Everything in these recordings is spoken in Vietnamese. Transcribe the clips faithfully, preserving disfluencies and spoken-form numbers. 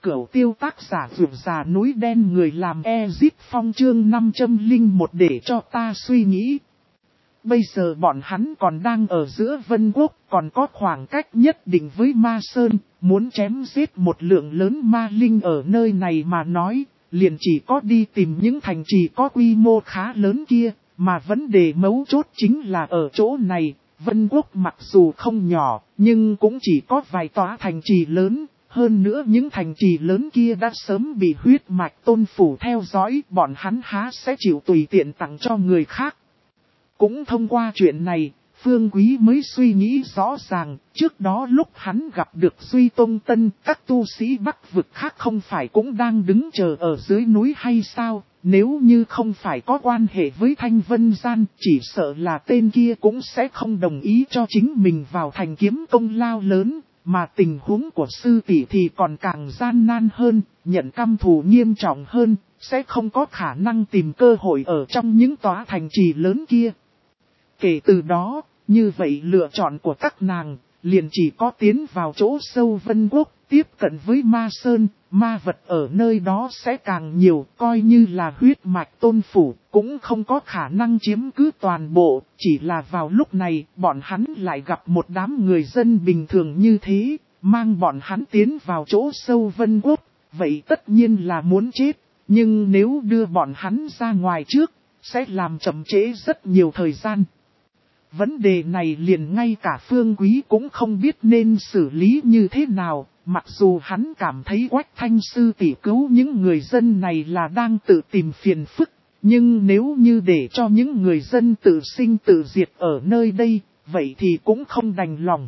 Cửu tiêu tác giả vượt già núi đen người làm Ezip Phong chương năm trăm lẻ một để cho ta suy nghĩ. Bây giờ bọn hắn còn đang ở giữa Vân Quốc, còn có khoảng cách nhất định với Ma Sơn, muốn chém giết một lượng lớn ma linh ở nơi này mà nói, liền chỉ có đi tìm những thành trì có quy mô khá lớn kia, mà vấn đề mấu chốt chính là ở chỗ này, Vân Quốc mặc dù không nhỏ, nhưng cũng chỉ có vài tòa thành trì lớn. Hơn nữa những thành trì lớn kia đã sớm bị huyết mạch tôn phủ theo dõi, bọn hắn há sẽ chịu tùy tiện tặng cho người khác. Cũng thông qua chuyện này, Phương Quý mới suy nghĩ rõ ràng, trước đó lúc hắn gặp được Duy Tôn Tân, các tu sĩ Bắc vực khác không phải cũng đang đứng chờ ở dưới núi hay sao, nếu như không phải có quan hệ với Thanh Vân Gian, chỉ sợ là tên kia cũng sẽ không đồng ý cho chính mình vào thành kiếm công lao lớn. Mà tình huống của sư tỷ thì còn càng gian nan hơn, nhận căm thù nghiêm trọng hơn, sẽ không có khả năng tìm cơ hội ở trong những tòa thành trì lớn kia. Kể từ đó, như vậy lựa chọn của các nàng, liền chỉ có tiến vào chỗ sâu Vân Quốc, tiếp cận với Ma Sơn, ma vật ở nơi đó sẽ càng nhiều, coi như là huyết mạch tôn phủ, cũng không có khả năng chiếm cứ toàn bộ, chỉ là vào lúc này, bọn hắn lại gặp một đám người dân bình thường như thế, mang bọn hắn tiến vào chỗ sâu Vân Quốc, vậy tất nhiên là muốn chết, nhưng nếu đưa bọn hắn ra ngoài trước, sẽ làm chậm trễ rất nhiều thời gian. Vấn đề này liền ngay cả Phương Quý cũng không biết nên xử lý như thế nào, mặc dù hắn cảm thấy Quách Thanh sư tỷ cứu những người dân này là đang tự tìm phiền phức, nhưng nếu như để cho những người dân tự sinh tự diệt ở nơi đây, vậy thì cũng không đành lòng.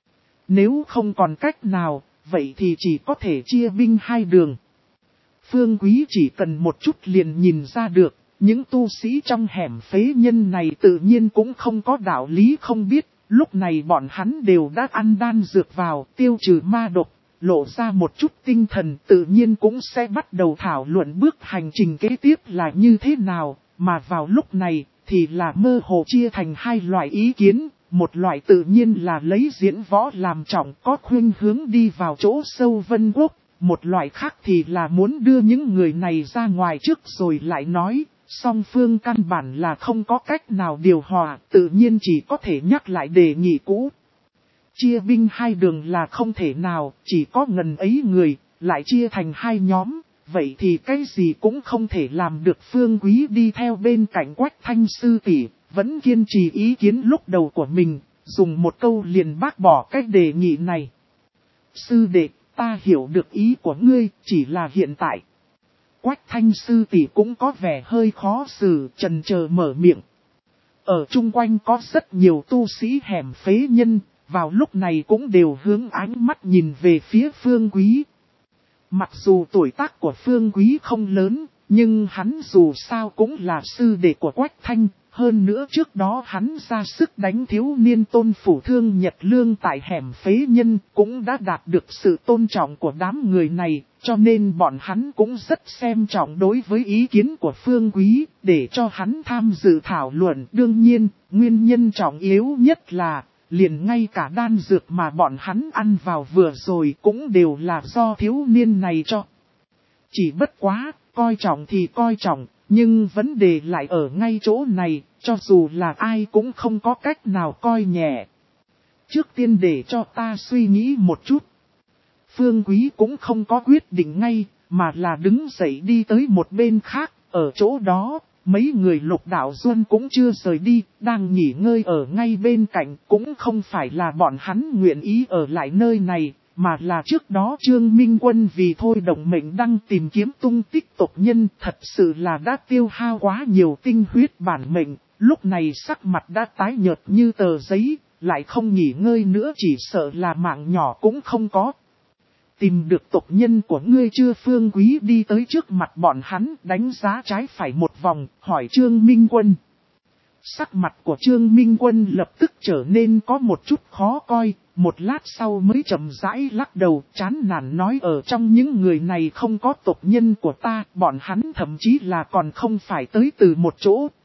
Nếu không còn cách nào, vậy thì chỉ có thể chia binh hai đường. Phương Quý chỉ cần một chút liền nhìn ra được. Những tu sĩ trong hẻm phế nhân này tự nhiên cũng không có đạo lý không biết, lúc này bọn hắn đều đã ăn đan dược vào, tiêu trừ ma độc, lộ ra một chút tinh thần tự nhiên cũng sẽ bắt đầu thảo luận bước hành trình kế tiếp là như thế nào, mà vào lúc này thì là mơ hồ chia thành hai loại ý kiến, một loại tự nhiên là lấy diễn võ làm trọng có khuynh hướng đi vào chỗ sâu Vân Quốc, một loại khác thì là muốn đưa những người này ra ngoài trước rồi lại nói. Song phương căn bản là không có cách nào điều hòa, tự nhiên chỉ có thể nhắc lại đề nghị cũ. Chia binh hai đường là không thể nào, chỉ có ngần ấy người, lại chia thành hai nhóm, vậy thì cái gì cũng không thể làm được. Phương Quý đi theo bên cạnh Quách Thanh sư tỷ, vẫn kiên trì ý kiến lúc đầu của mình, dùng một câu liền bác bỏ cái đề nghị này. Sư đệ, ta hiểu được ý của ngươi, chỉ là hiện tại. Quách Thanh sư tỷ cũng có vẻ hơi khó xử, chần chờ mở miệng. Ở chung quanh có rất nhiều tu sĩ hẻm phế nhân, vào lúc này cũng đều hướng ánh mắt nhìn về phía Phương Quý. Mặc dù tuổi tác của Phương Quý không lớn, nhưng hắn dù sao cũng là sư đệ của Quách Thanh. Hơn nữa trước đó hắn ra sức đánh thiếu niên tôn phủ thương Nhật Lương tại hẻm phế nhân cũng đã đạt được sự tôn trọng của đám người này, cho nên bọn hắn cũng rất xem trọng đối với ý kiến của Phương Quý, để cho hắn tham dự thảo luận. Đương nhiên, nguyên nhân trọng yếu nhất là, liền ngay cả đan dược mà bọn hắn ăn vào vừa rồi cũng đều là do thiếu niên này cho. Chỉ bất quá, coi trọng thì coi trọng. Nhưng vấn đề lại ở ngay chỗ này, cho dù là ai cũng không có cách nào coi nhẹ. Trước tiên để cho ta suy nghĩ một chút. Phương Quý cũng không có quyết định ngay, mà là đứng dậy đi tới một bên khác. Ở chỗ đó, mấy người Lục Đạo Duân cũng chưa rời đi, đang nghỉ ngơi ở ngay bên cạnh. Cũng không phải là bọn hắn nguyện ý ở lại nơi này. Mà là trước đó Trương Minh Quân vì thôi động mệnh đang tìm kiếm tung tích tộc nhân, thật sự là đã tiêu hao quá nhiều tinh huyết bản mệnh, lúc này sắc mặt đã tái nhợt như tờ giấy, lại không nghỉ ngơi nữa chỉ sợ là mạng nhỏ cũng không có. Tìm được tộc nhân của ngươi chưa? Phương Quý đi tới trước mặt bọn hắn, đánh giá trái phải một vòng, hỏi Trương Minh Quân. Sắc mặt của Trương Minh Quân lập tức trở nên có một chút khó coi, một lát sau mới chậm rãi lắc đầu, chán nản nói ở trong những người này không có tộc nhân của ta, bọn hắn thậm chí là còn không phải tới từ một chỗ,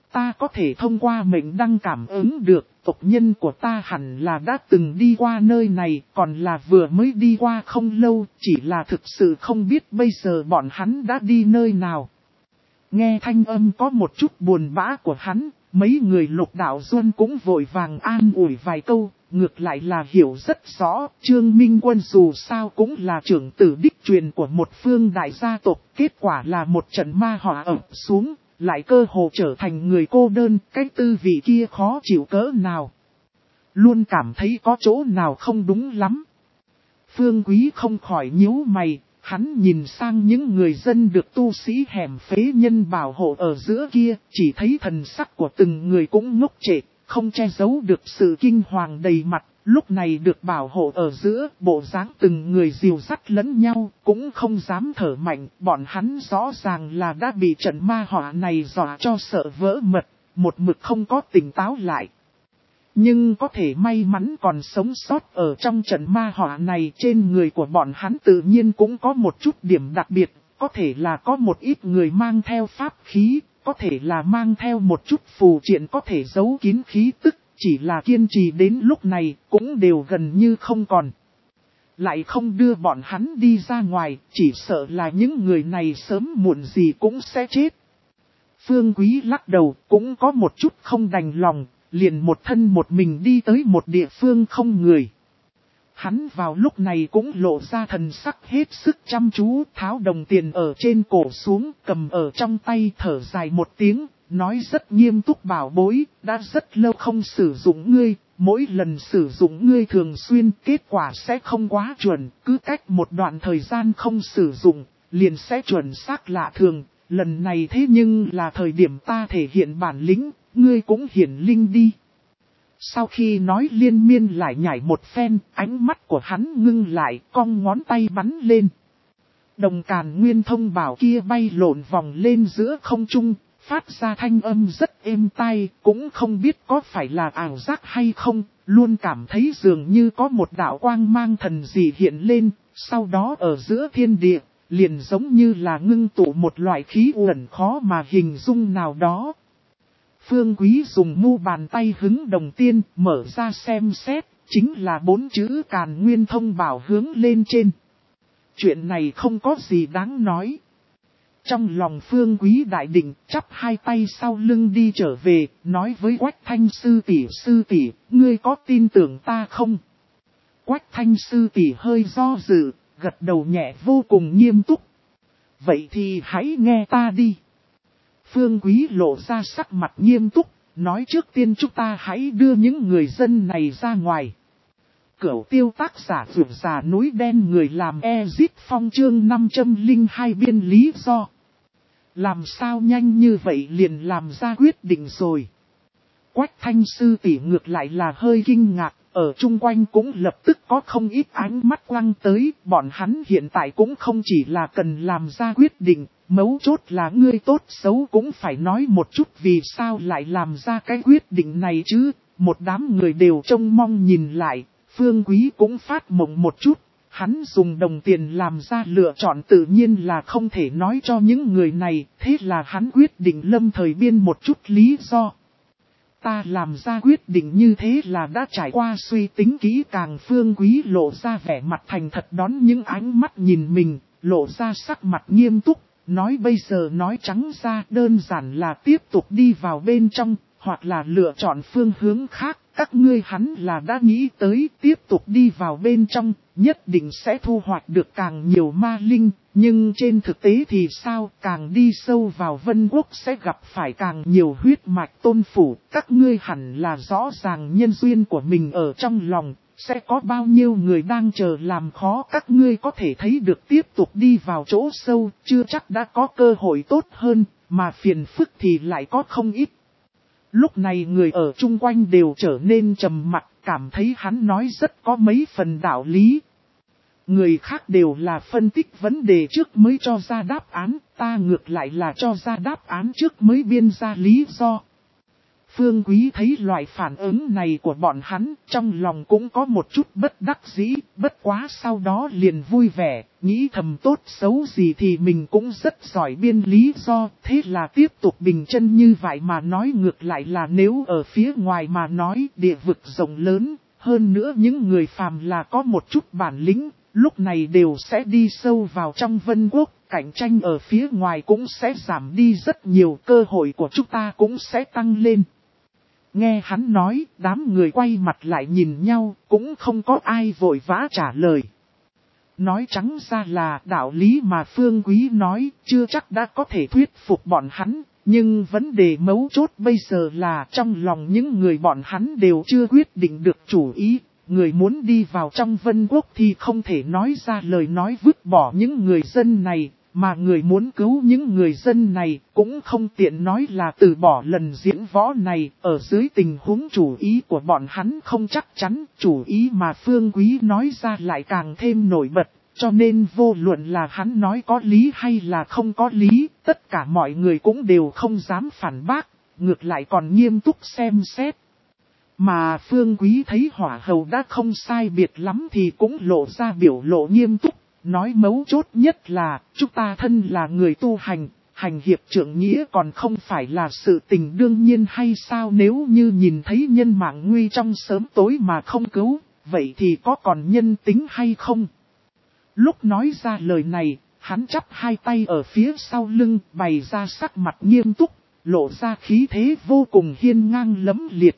ta có thể thông qua mệnh đăng cảm ứng được, tộc nhân của ta hẳn là đã từng đi qua nơi này, còn là vừa mới đi qua không lâu, chỉ là thực sự không biết bây giờ bọn hắn đã đi nơi nào. Nghe thanh âm có một chút buồn bã của hắn, mấy người Lục Đạo Duân cũng vội vàng an ủi vài câu, ngược lại là hiểu rất rõ, Trương Minh Quân dù sao cũng là trưởng tử đích truyền của một phương đại gia tộc, kết quả là một trận ma họa ập xuống, lại cơ hồ trở thành người cô đơn, cái tư vị kia khó chịu cỡ nào. Luôn cảm thấy có chỗ nào không đúng lắm. Phương Quý không khỏi nhíu mày. Hắn nhìn sang những người dân được tu sĩ hẻm phế nhân bảo hộ ở giữa kia, chỉ thấy thần sắc của từng người cũng ngốc trệ, không che giấu được sự kinh hoàng đầy mặt, lúc này được bảo hộ ở giữa, bộ dáng từng người dìu dắt lẫn nhau, cũng không dám thở mạnh, bọn hắn rõ ràng là đã bị trận ma họa này dọa cho sợ vỡ mật, một mực không có tỉnh táo lại. Nhưng có thể may mắn còn sống sót ở trong trận ma họa này, trên người của bọn hắn tự nhiên cũng có một chút điểm đặc biệt, có thể là có một ít người mang theo pháp khí, có thể là mang theo một chút phù triện có thể giấu kín khí tức, chỉ là kiên trì đến lúc này cũng đều gần như không còn. Lại không đưa bọn hắn đi ra ngoài, chỉ sợ là những người này sớm muộn gì cũng sẽ chết. Phương Quý lắc đầu, cũng có một chút không đành lòng. Liền một thân một mình đi tới một địa phương không người. Hắn vào lúc này cũng lộ ra thần sắc hết sức chăm chú, tháo đồng tiền ở trên cổ xuống, cầm ở trong tay thở dài một tiếng, nói rất nghiêm túc bảo bối, đã rất lâu không sử dụng ngươi, mỗi lần sử dụng ngươi thường xuyên kết quả sẽ không quá chuẩn, cứ cách một đoạn thời gian không sử dụng, liền sẽ chuẩn xác lạ thường, lần này thế nhưng là thời điểm ta thể hiện bản lĩnh. Ngươi cũng hiển linh đi. Sau khi nói liên miên lại nhảy một phen, ánh mắt của hắn ngưng lại, cong ngón tay bắn lên. Đồng càn nguyên thông bảo kia bay lộn vòng lên giữa không trung, phát ra thanh âm rất êm tai, cũng không biết có phải là ảo giác hay không, luôn cảm thấy dường như có một đạo quang mang thần dị hiện lên, sau đó ở giữa thiên địa, liền giống như là ngưng tụ một loại khí uẩn khó mà hình dung nào đó. Phương Quý dùng mu bàn tay hứng đồng tiên, mở ra xem xét, chính là bốn chữ Càn Nguyên Thông bảo hướng lên trên. Chuyện này không có gì đáng nói. Trong lòng Phương Quý đại định, chắp hai tay sau lưng đi trở về, nói với Quách Thanh sư tỷ, sư tỷ, ngươi có tin tưởng ta không? Quách Thanh sư tỷ hơi do dự, gật đầu nhẹ vô cùng nghiêm túc. Vậy thì hãy nghe ta đi. Phương Quý lộ ra sắc mặt nghiêm túc, nói trước tiên chúng ta hãy đưa những người dân này ra ngoài. Cửu tiêu tác giả vượt già núi đen người làm Ezit Phong chương năm trăm linh hai biên lý do. Làm sao nhanh như vậy liền làm ra quyết định rồi. Quách Thanh sư tỷ ngược lại là hơi kinh ngạc, ở chung quanh cũng lập tức có không ít ánh mắt quăng tới, bọn hắn hiện tại cũng không chỉ là cần làm ra quyết định, mấu chốt là ngươi tốt xấu cũng phải nói một chút vì sao lại làm ra cái quyết định này chứ, một đám người đều trông mong nhìn lại, Phương Quý cũng phát mộng một chút, hắn dùng đồng tiền làm ra lựa chọn tự nhiên là không thể nói cho những người này, thế là hắn quyết định lâm thời biên một chút lý do. Ta làm ra quyết định như thế là đã trải qua suy tính kỹ càng. Phương Quý lộ ra vẻ mặt thành thật đón những ánh mắt nhìn mình, lộ ra sắc mặt nghiêm túc, nói bây giờ nói trắng ra đơn giản là tiếp tục đi vào bên trong, hoặc là lựa chọn phương hướng khác. Các ngươi hắn là đã nghĩ tới tiếp tục đi vào bên trong, nhất định sẽ thu hoạch được càng nhiều ma linh, nhưng trên thực tế thì sao, càng đi sâu vào Vân Quốc sẽ gặp phải càng nhiều huyết mạch tôn phủ. Các ngươi hẳn là rõ ràng nhân duyên của mình ở trong lòng, sẽ có bao nhiêu người đang chờ làm khó các ngươi có thể thấy được tiếp tục đi vào chỗ sâu, chưa chắc đã có cơ hội tốt hơn, mà phiền phức thì lại có không ít. Lúc này người ở chung quanh đều trở nên trầm mặc, cảm thấy hắn nói rất có mấy phần đạo lý. Người khác đều là phân tích vấn đề trước mới cho ra đáp án, ta ngược lại là cho ra đáp án trước mới biên ra lý do. Phương Quý thấy loại phản ứng này của bọn hắn, trong lòng cũng có một chút bất đắc dĩ, bất quá sau đó liền vui vẻ, nghĩ thầm tốt xấu gì thì mình cũng rất giỏi biên lý do, thế là tiếp tục bình chân như vậy mà nói ngược lại là nếu ở phía ngoài mà nói địa vực rộng lớn, hơn nữa những người phàm là có một chút bản lĩnh, lúc này đều sẽ đi sâu vào trong Vân Quốc. Cạnh tranh ở phía ngoài cũng sẽ giảm đi rất nhiều, cơ hội của chúng ta cũng sẽ tăng lên. Nghe hắn nói, đám người quay mặt lại nhìn nhau, cũng không có ai vội vã trả lời. Nói trắng ra là đạo lý mà Phương Quý nói, chưa chắc đã có thể thuyết phục bọn hắn, nhưng vấn đề mấu chốt bây giờ là trong lòng những người bọn hắn đều chưa quyết định được chủ ý. Người muốn đi vào trong Vân Quốc thì không thể nói ra lời nói vứt bỏ những người dân này. Mà người muốn cứu những người dân này cũng không tiện nói là từ bỏ lần diễn võ này, ở dưới tình huống chủ ý của bọn hắn không chắc chắn, chủ ý mà Phương Quý nói ra lại càng thêm nổi bật, cho nên vô luận là hắn nói có lý hay là không có lý, tất cả mọi người cũng đều không dám phản bác, ngược lại còn nghiêm túc xem xét. Mà Phương Quý thấy hỏa hầu đã không sai biệt lắm thì cũng lộ ra biểu lộ nghiêm túc. Nói mấu chốt nhất là, chúng ta thân là người tu hành, hành hiệp trượng nghĩa còn không phải là sự tình đương nhiên hay sao, nếu như nhìn thấy nhân mạng nguy trong sớm tối mà không cứu, vậy thì có còn nhân tính hay không? Lúc nói ra lời này, hắn chắp hai tay ở phía sau lưng, bày ra sắc mặt nghiêm túc, lộ ra khí thế vô cùng hiên ngang lẫm liệt.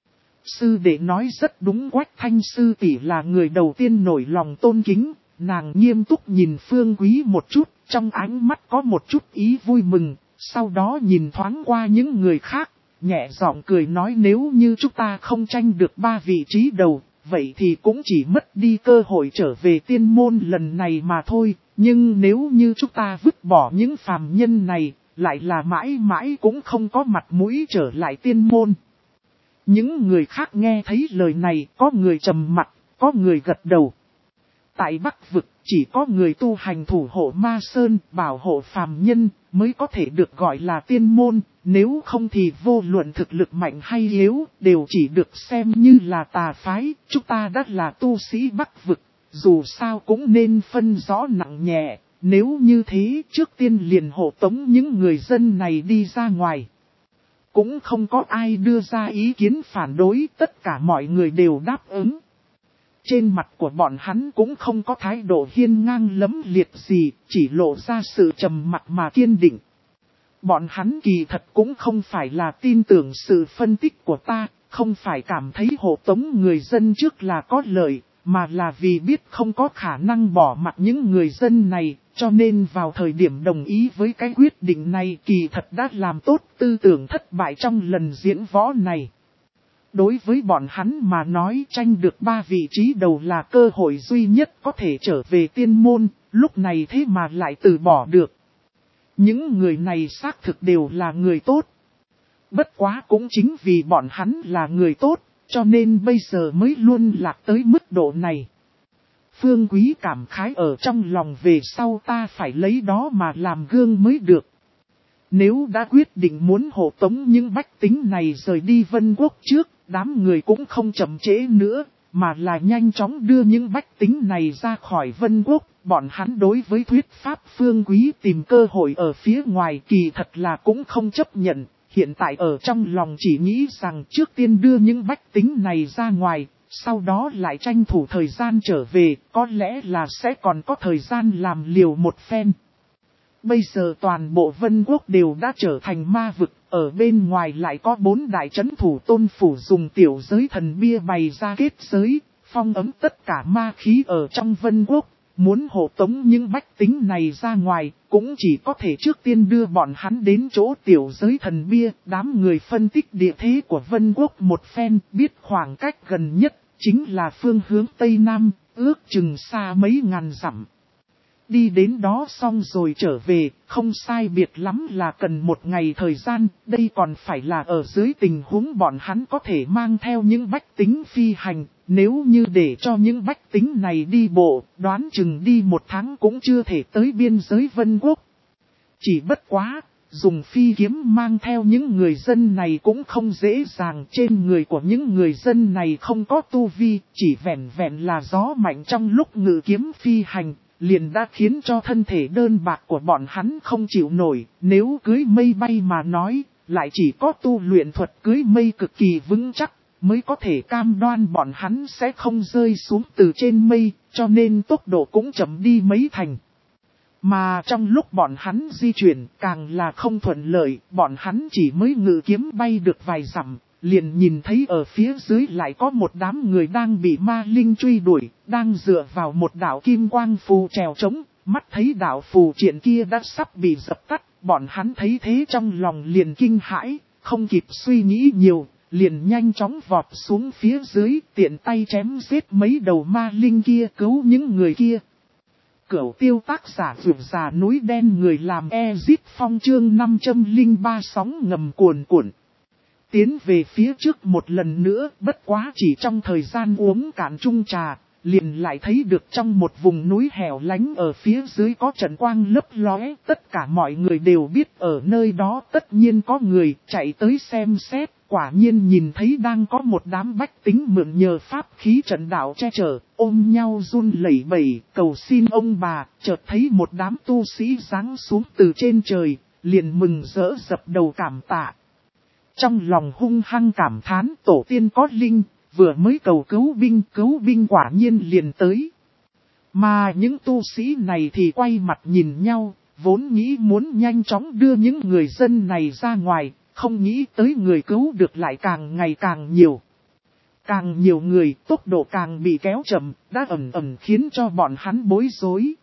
Sư đệ nói rất đúng, Quách Thanh sư tỷ là người đầu tiên nổi lòng tôn kính. Nàng nghiêm túc nhìn Phương Quý một chút, trong ánh mắt có một chút ý vui mừng, sau đó nhìn thoáng qua những người khác, nhẹ giọng cười nói nếu như chúng ta không tranh được ba vị trí đầu, vậy thì cũng chỉ mất đi cơ hội trở về tiên môn lần này mà thôi, nhưng nếu như chúng ta vứt bỏ những phàm nhân này, lại là mãi mãi cũng không có mặt mũi trở lại tiên môn. Những người khác nghe thấy lời này, có người trầm mặt, có người gật đầu. Tại Bắc Vực, chỉ có người tu hành thủ hộ Ma Sơn, bảo hộ phàm nhân, mới có thể được gọi là tiên môn, nếu không thì vô luận thực lực mạnh hay yếu, đều chỉ được xem như là tà phái, chúng ta đã là tu sĩ Bắc Vực, dù sao cũng nên phân rõ nặng nhẹ, nếu như thế trước tiên liền hộ tống những người dân này đi ra ngoài. Cũng không có ai đưa ra ý kiến phản đối, tất cả mọi người đều đáp ứng. Trên mặt của bọn hắn cũng không có thái độ hiên ngang lẫm liệt gì, chỉ lộ ra sự trầm mặc mà kiên định. Bọn hắn kỳ thật cũng không phải là tin tưởng sự phân tích của ta, không phải cảm thấy hộ tống người dân trước là có lợi, mà là vì biết không có khả năng bỏ mặt những người dân này, cho nên vào thời điểm đồng ý với cái quyết định này kỳ thật đã làm tốt tư tưởng thất bại trong lần diễn võ này. Đối với bọn hắn mà nói tranh được ba vị trí đầu là cơ hội duy nhất có thể trở về tiên môn, lúc này thế mà lại từ bỏ được. Những người này xác thực đều là người tốt. Bất quá cũng chính vì bọn hắn là người tốt, cho nên bây giờ mới luôn lạc tới mức độ này. Phương Quý cảm khái ở trong lòng về sau ta phải lấy đó mà làm gương mới được. Nếu đã quyết định muốn hộ tống những bách tính này rời đi Vân Quốc trước, đám người cũng không chậm trễ nữa, mà là nhanh chóng đưa những bách tính này ra khỏi Vân Quốc. Bọn hắn đối với thuyết pháp Phương Quý tìm cơ hội ở phía ngoài kỳ thật là cũng không chấp nhận. Hiện tại ở trong lòng chỉ nghĩ rằng trước tiên đưa những bách tính này ra ngoài, sau đó lại tranh thủ thời gian trở về, có lẽ là sẽ còn có thời gian làm liều một phen. Bây giờ toàn bộ Vân Quốc đều đã trở thành ma vực, ở bên ngoài lại có bốn đại trấn thủ tôn phủ dùng tiểu giới thần bia bày ra kết giới, phong ấm tất cả ma khí ở trong Vân Quốc. Muốn hộ tống những bách tính này ra ngoài, cũng chỉ có thể trước tiên đưa bọn hắn đến chỗ tiểu giới thần bia. Đám người phân tích địa thế của Vân Quốc một phen, biết khoảng cách gần nhất, chính là phương hướng Tây Nam, ước chừng xa mấy ngàn dặm. Đi đến đó xong rồi trở về, không sai biệt lắm là cần một ngày thời gian, đây còn phải là ở dưới tình huống bọn hắn có thể mang theo những bách tính phi hành, nếu như để cho những bách tính này đi bộ, đoán chừng đi một tháng cũng chưa thể tới biên giới Vân Quốc. Chỉ bất quá, dùng phi kiếm mang theo những người dân này cũng không dễ dàng. Trên người của những người dân này không có tu vi, chỉ vẹn vẹn là gió mạnh trong lúc ngự kiếm phi hành, liền đã khiến cho thân thể đơn bạc của bọn hắn không chịu nổi. Nếu cưới mây bay mà nói, lại chỉ có tu luyện thuật cưới mây cực kỳ vững chắc, mới có thể cam đoan bọn hắn sẽ không rơi xuống từ trên mây, cho nên tốc độ cũng chậm đi mấy thành. Mà trong lúc bọn hắn di chuyển càng là không thuận lợi, bọn hắn chỉ mới ngự kiếm bay được vài dặm, liền nhìn thấy ở phía dưới lại có một đám người đang bị ma linh truy đuổi, đang dựa vào một đạo kim quang phù trèo trống, mắt thấy đạo phù triện kia đã sắp bị dập tắt, bọn hắn thấy thế trong lòng liền kinh hãi, không kịp suy nghĩ nhiều, liền nhanh chóng vọt xuống phía dưới, tiện tay chém giết mấy đầu ma linh kia, cứu những người kia. Cửu tiêu tác giả vượt già núi đen, người làm Ezit Phong chương năm trăm lẻ ba sóng ngầm cuồn cuộn. Tiến về phía trước một lần nữa, bất quá chỉ trong thời gian uống cạn chung trà, liền lại thấy được trong một vùng núi hẻo lánh ở phía dưới có trận quang lấp lóe. Tất cả mọi người đều biết ở nơi đó tất nhiên có người, chạy tới xem xét. Quả nhiên nhìn thấy đang có một đám bách tính mượn nhờ pháp khí trận đạo che chở, ôm nhau run lẩy bẩy, cầu xin ông bà. Chợt thấy một đám tu sĩ giáng xuống từ trên trời, liền mừng rỡ dập đầu cảm tạ. Trong lòng hung hăng cảm thán, tổ tiên có linh, vừa mới cầu cứu binh, cứu binh quả nhiên liền tới. Mà những tu sĩ này thì quay mặt nhìn nhau, vốn nghĩ muốn nhanh chóng đưa những người dân này ra ngoài. Không nghĩ tới người cứu được lại càng ngày càng nhiều. Càng nhiều người, tốc độ càng bị kéo chậm, đã ẩn ẩn khiến cho bọn hắn bối rối.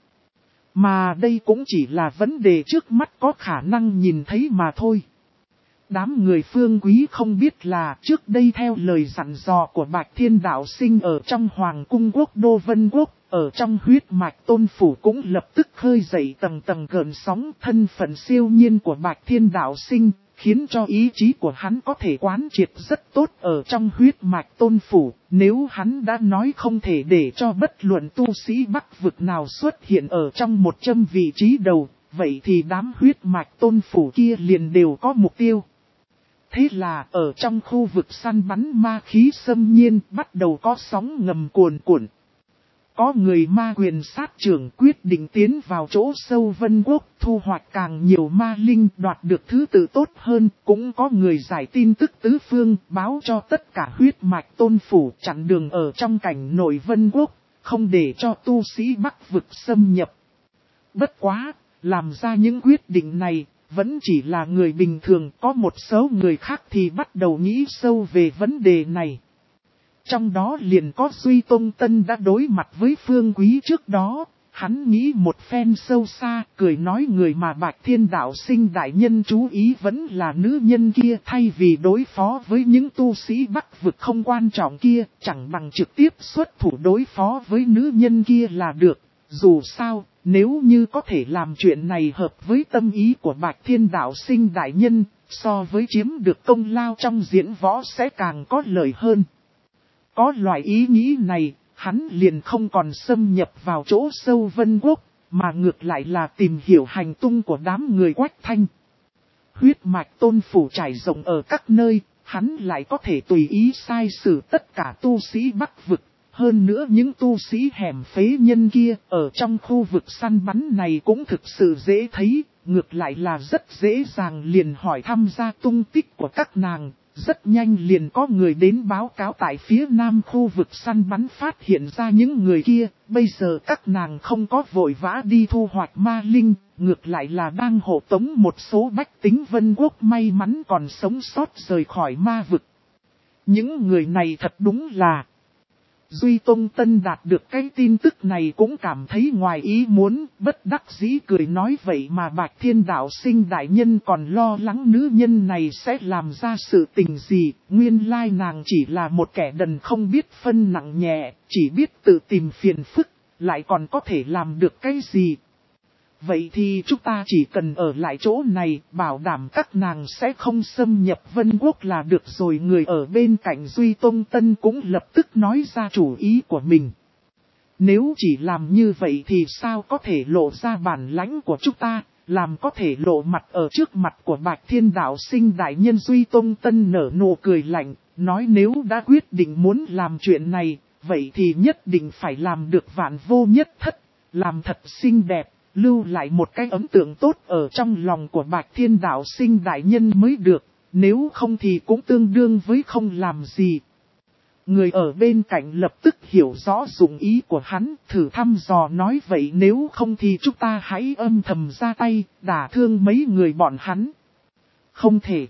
Mà đây cũng chỉ là vấn đề trước mắt có khả năng nhìn thấy mà thôi. Đám người Phương Quý không biết là trước đây theo lời dặn dò của Bạch Thiên Đạo Sinh ở trong Hoàng cung quốc đô Vân Quốc, ở trong huyết mạch tôn phủ cũng lập tức khơi dậy tầng tầng gợn sóng. Thân phận siêu nhiên của Bạch Thiên Đạo Sinh khiến cho ý chí của hắn có thể quán triệt rất tốt ở trong huyết mạch tôn phủ. Nếu hắn đã nói không thể để cho bất luận tu sĩ Bắc vực nào xuất hiện ở trong một trăm vị trí đầu, vậy thì đám huyết mạch tôn phủ kia liền đều có mục tiêu. Thế là ở trong khu vực săn bắn ma khí xâm nhiên bắt đầu có sóng ngầm cuồn cuộn. Có người ma quyền sát trưởng quyết định tiến vào chỗ sâu Vân Quốc, thu hoạch càng nhiều ma linh, đoạt được thứ tự tốt hơn. Cũng có người giải tin tức tứ phương, báo cho tất cả huyết mạch tôn phủ chặn đường ở trong cảnh nội Vân Quốc, không để cho tu sĩ Bắc vực xâm nhập. Bất quá, làm ra những quyết định này, vẫn chỉ là người bình thường, có một số người khác thì bắt đầu nghĩ sâu về vấn đề này. Trong đó liền có Duy Tông Tân đã đối mặt với Phương Quý trước đó, hắn nghĩ một phen sâu xa, cười nói người mà Bạch Thiên Đạo Sinh đại nhân chú ý vẫn là nữ nhân kia, thay vì đối phó với những tu sĩ Bắc vực không quan trọng kia, chẳng bằng trực tiếp xuất thủ đối phó với nữ nhân kia là được. Dù sao, nếu như có thể làm chuyện này hợp với tâm ý của Bạch Thiên Đạo Sinh đại nhân, so với chiếm được công lao trong diễn võ sẽ càng có lợi hơn. Có loại ý nghĩ này, hắn liền không còn xâm nhập vào chỗ sâu Vân Quốc, mà ngược lại là tìm hiểu hành tung của đám người Quách Thanh. Huyết mạch tôn phủ trải rộng ở các nơi, hắn lại có thể tùy ý sai xử tất cả tu sĩ Bắc vực. Hơn nữa những tu sĩ hẻm phế nhân kia ở trong khu vực săn bắn này cũng thực sự dễ thấy, ngược lại là rất dễ dàng liền hỏi thăm ra tung tích của các nàng. Rất nhanh liền có người đến báo cáo tại phía nam khu vực săn bắn phát hiện ra những người kia. Bây giờ các nàng không có vội vã đi thu hoạch ma linh, ngược lại là đang hộ tống một số bách tính Vân Quốc may mắn còn sống sót rời khỏi ma vực. Những người này thật đúng là... Duy Tông Tân đạt được cái tin tức này cũng cảm thấy ngoài ý muốn, bất đắc dĩ cười nói vậy mà Bạch Thiên Đạo Sinh đại nhân còn lo lắng nữ nhân này sẽ làm ra sự tình gì, nguyên lai nàng chỉ là một kẻ đần không biết phân nặng nhẹ, chỉ biết tự tìm phiền phức, lại còn có thể làm được cái gì. Vậy thì chúng ta chỉ cần ở lại chỗ này, bảo đảm các nàng sẽ không xâm nhập Vân Quốc là được rồi. Người ở bên cạnh Duy Tông Tân cũng lập tức nói ra chủ ý của mình. Nếu chỉ làm như vậy thì sao có thể lộ ra bản lãnh của chúng ta, làm có thể lộ mặt ở trước mặt của Bạch Thiên Đạo Sinh đại nhân. Duy Tông Tân nở nụ cười lạnh, nói nếu đã quyết định muốn làm chuyện này, vậy thì nhất định phải làm được vạn vô nhất thất, làm thật xinh đẹp, lưu lại một cái ấn tượng tốt ở trong lòng của Bạch Thiên Đạo Sinh đại nhân mới được, nếu không thì cũng tương đương với không làm gì. Người ở bên cạnh lập tức hiểu rõ dụng ý của hắn, thử thăm dò nói vậy nếu không thì chúng ta hãy âm thầm ra tay, đả thương mấy người bọn hắn. Không thể.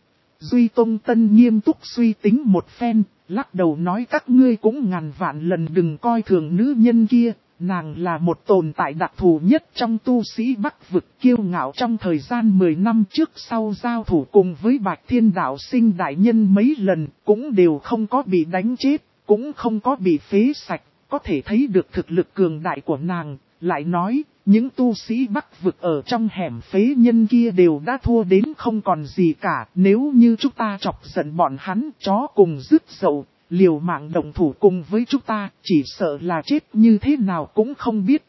Duy Tông Tân nghiêm túc suy tính một phen, lắc đầu nói các ngươi cũng ngàn vạn lần đừng coi thường nữ nhân kia, nàng là một tồn tại đặc thù nhất trong tu sĩ Bắc vực, kiêu ngạo trong thời gian mười năm trước sau giao thủ cùng với Bạch Thiên Đạo Sinh đại nhân mấy lần, cũng đều không có bị đánh chết, cũng không có bị phế sạch, có thể thấy được thực lực cường đại của nàng. Lại nói, những tu sĩ Bắc vực ở trong hẻm phế nhân kia đều đã thua đến không còn gì cả, nếu như chúng ta chọc giận bọn hắn, chó cùng dứt dậu, liều mạng đồng thủ cùng với chúng ta, chỉ sợ là chết như thế nào cũng không biết.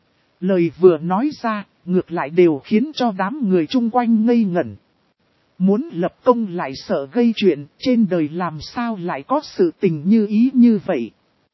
Lời vừa nói ra, ngược lại đều khiến cho đám người chung quanh ngây ngẩn. Muốn lập công lại sợ gây chuyện, trên đời làm sao lại có sự tình như ý như vậy.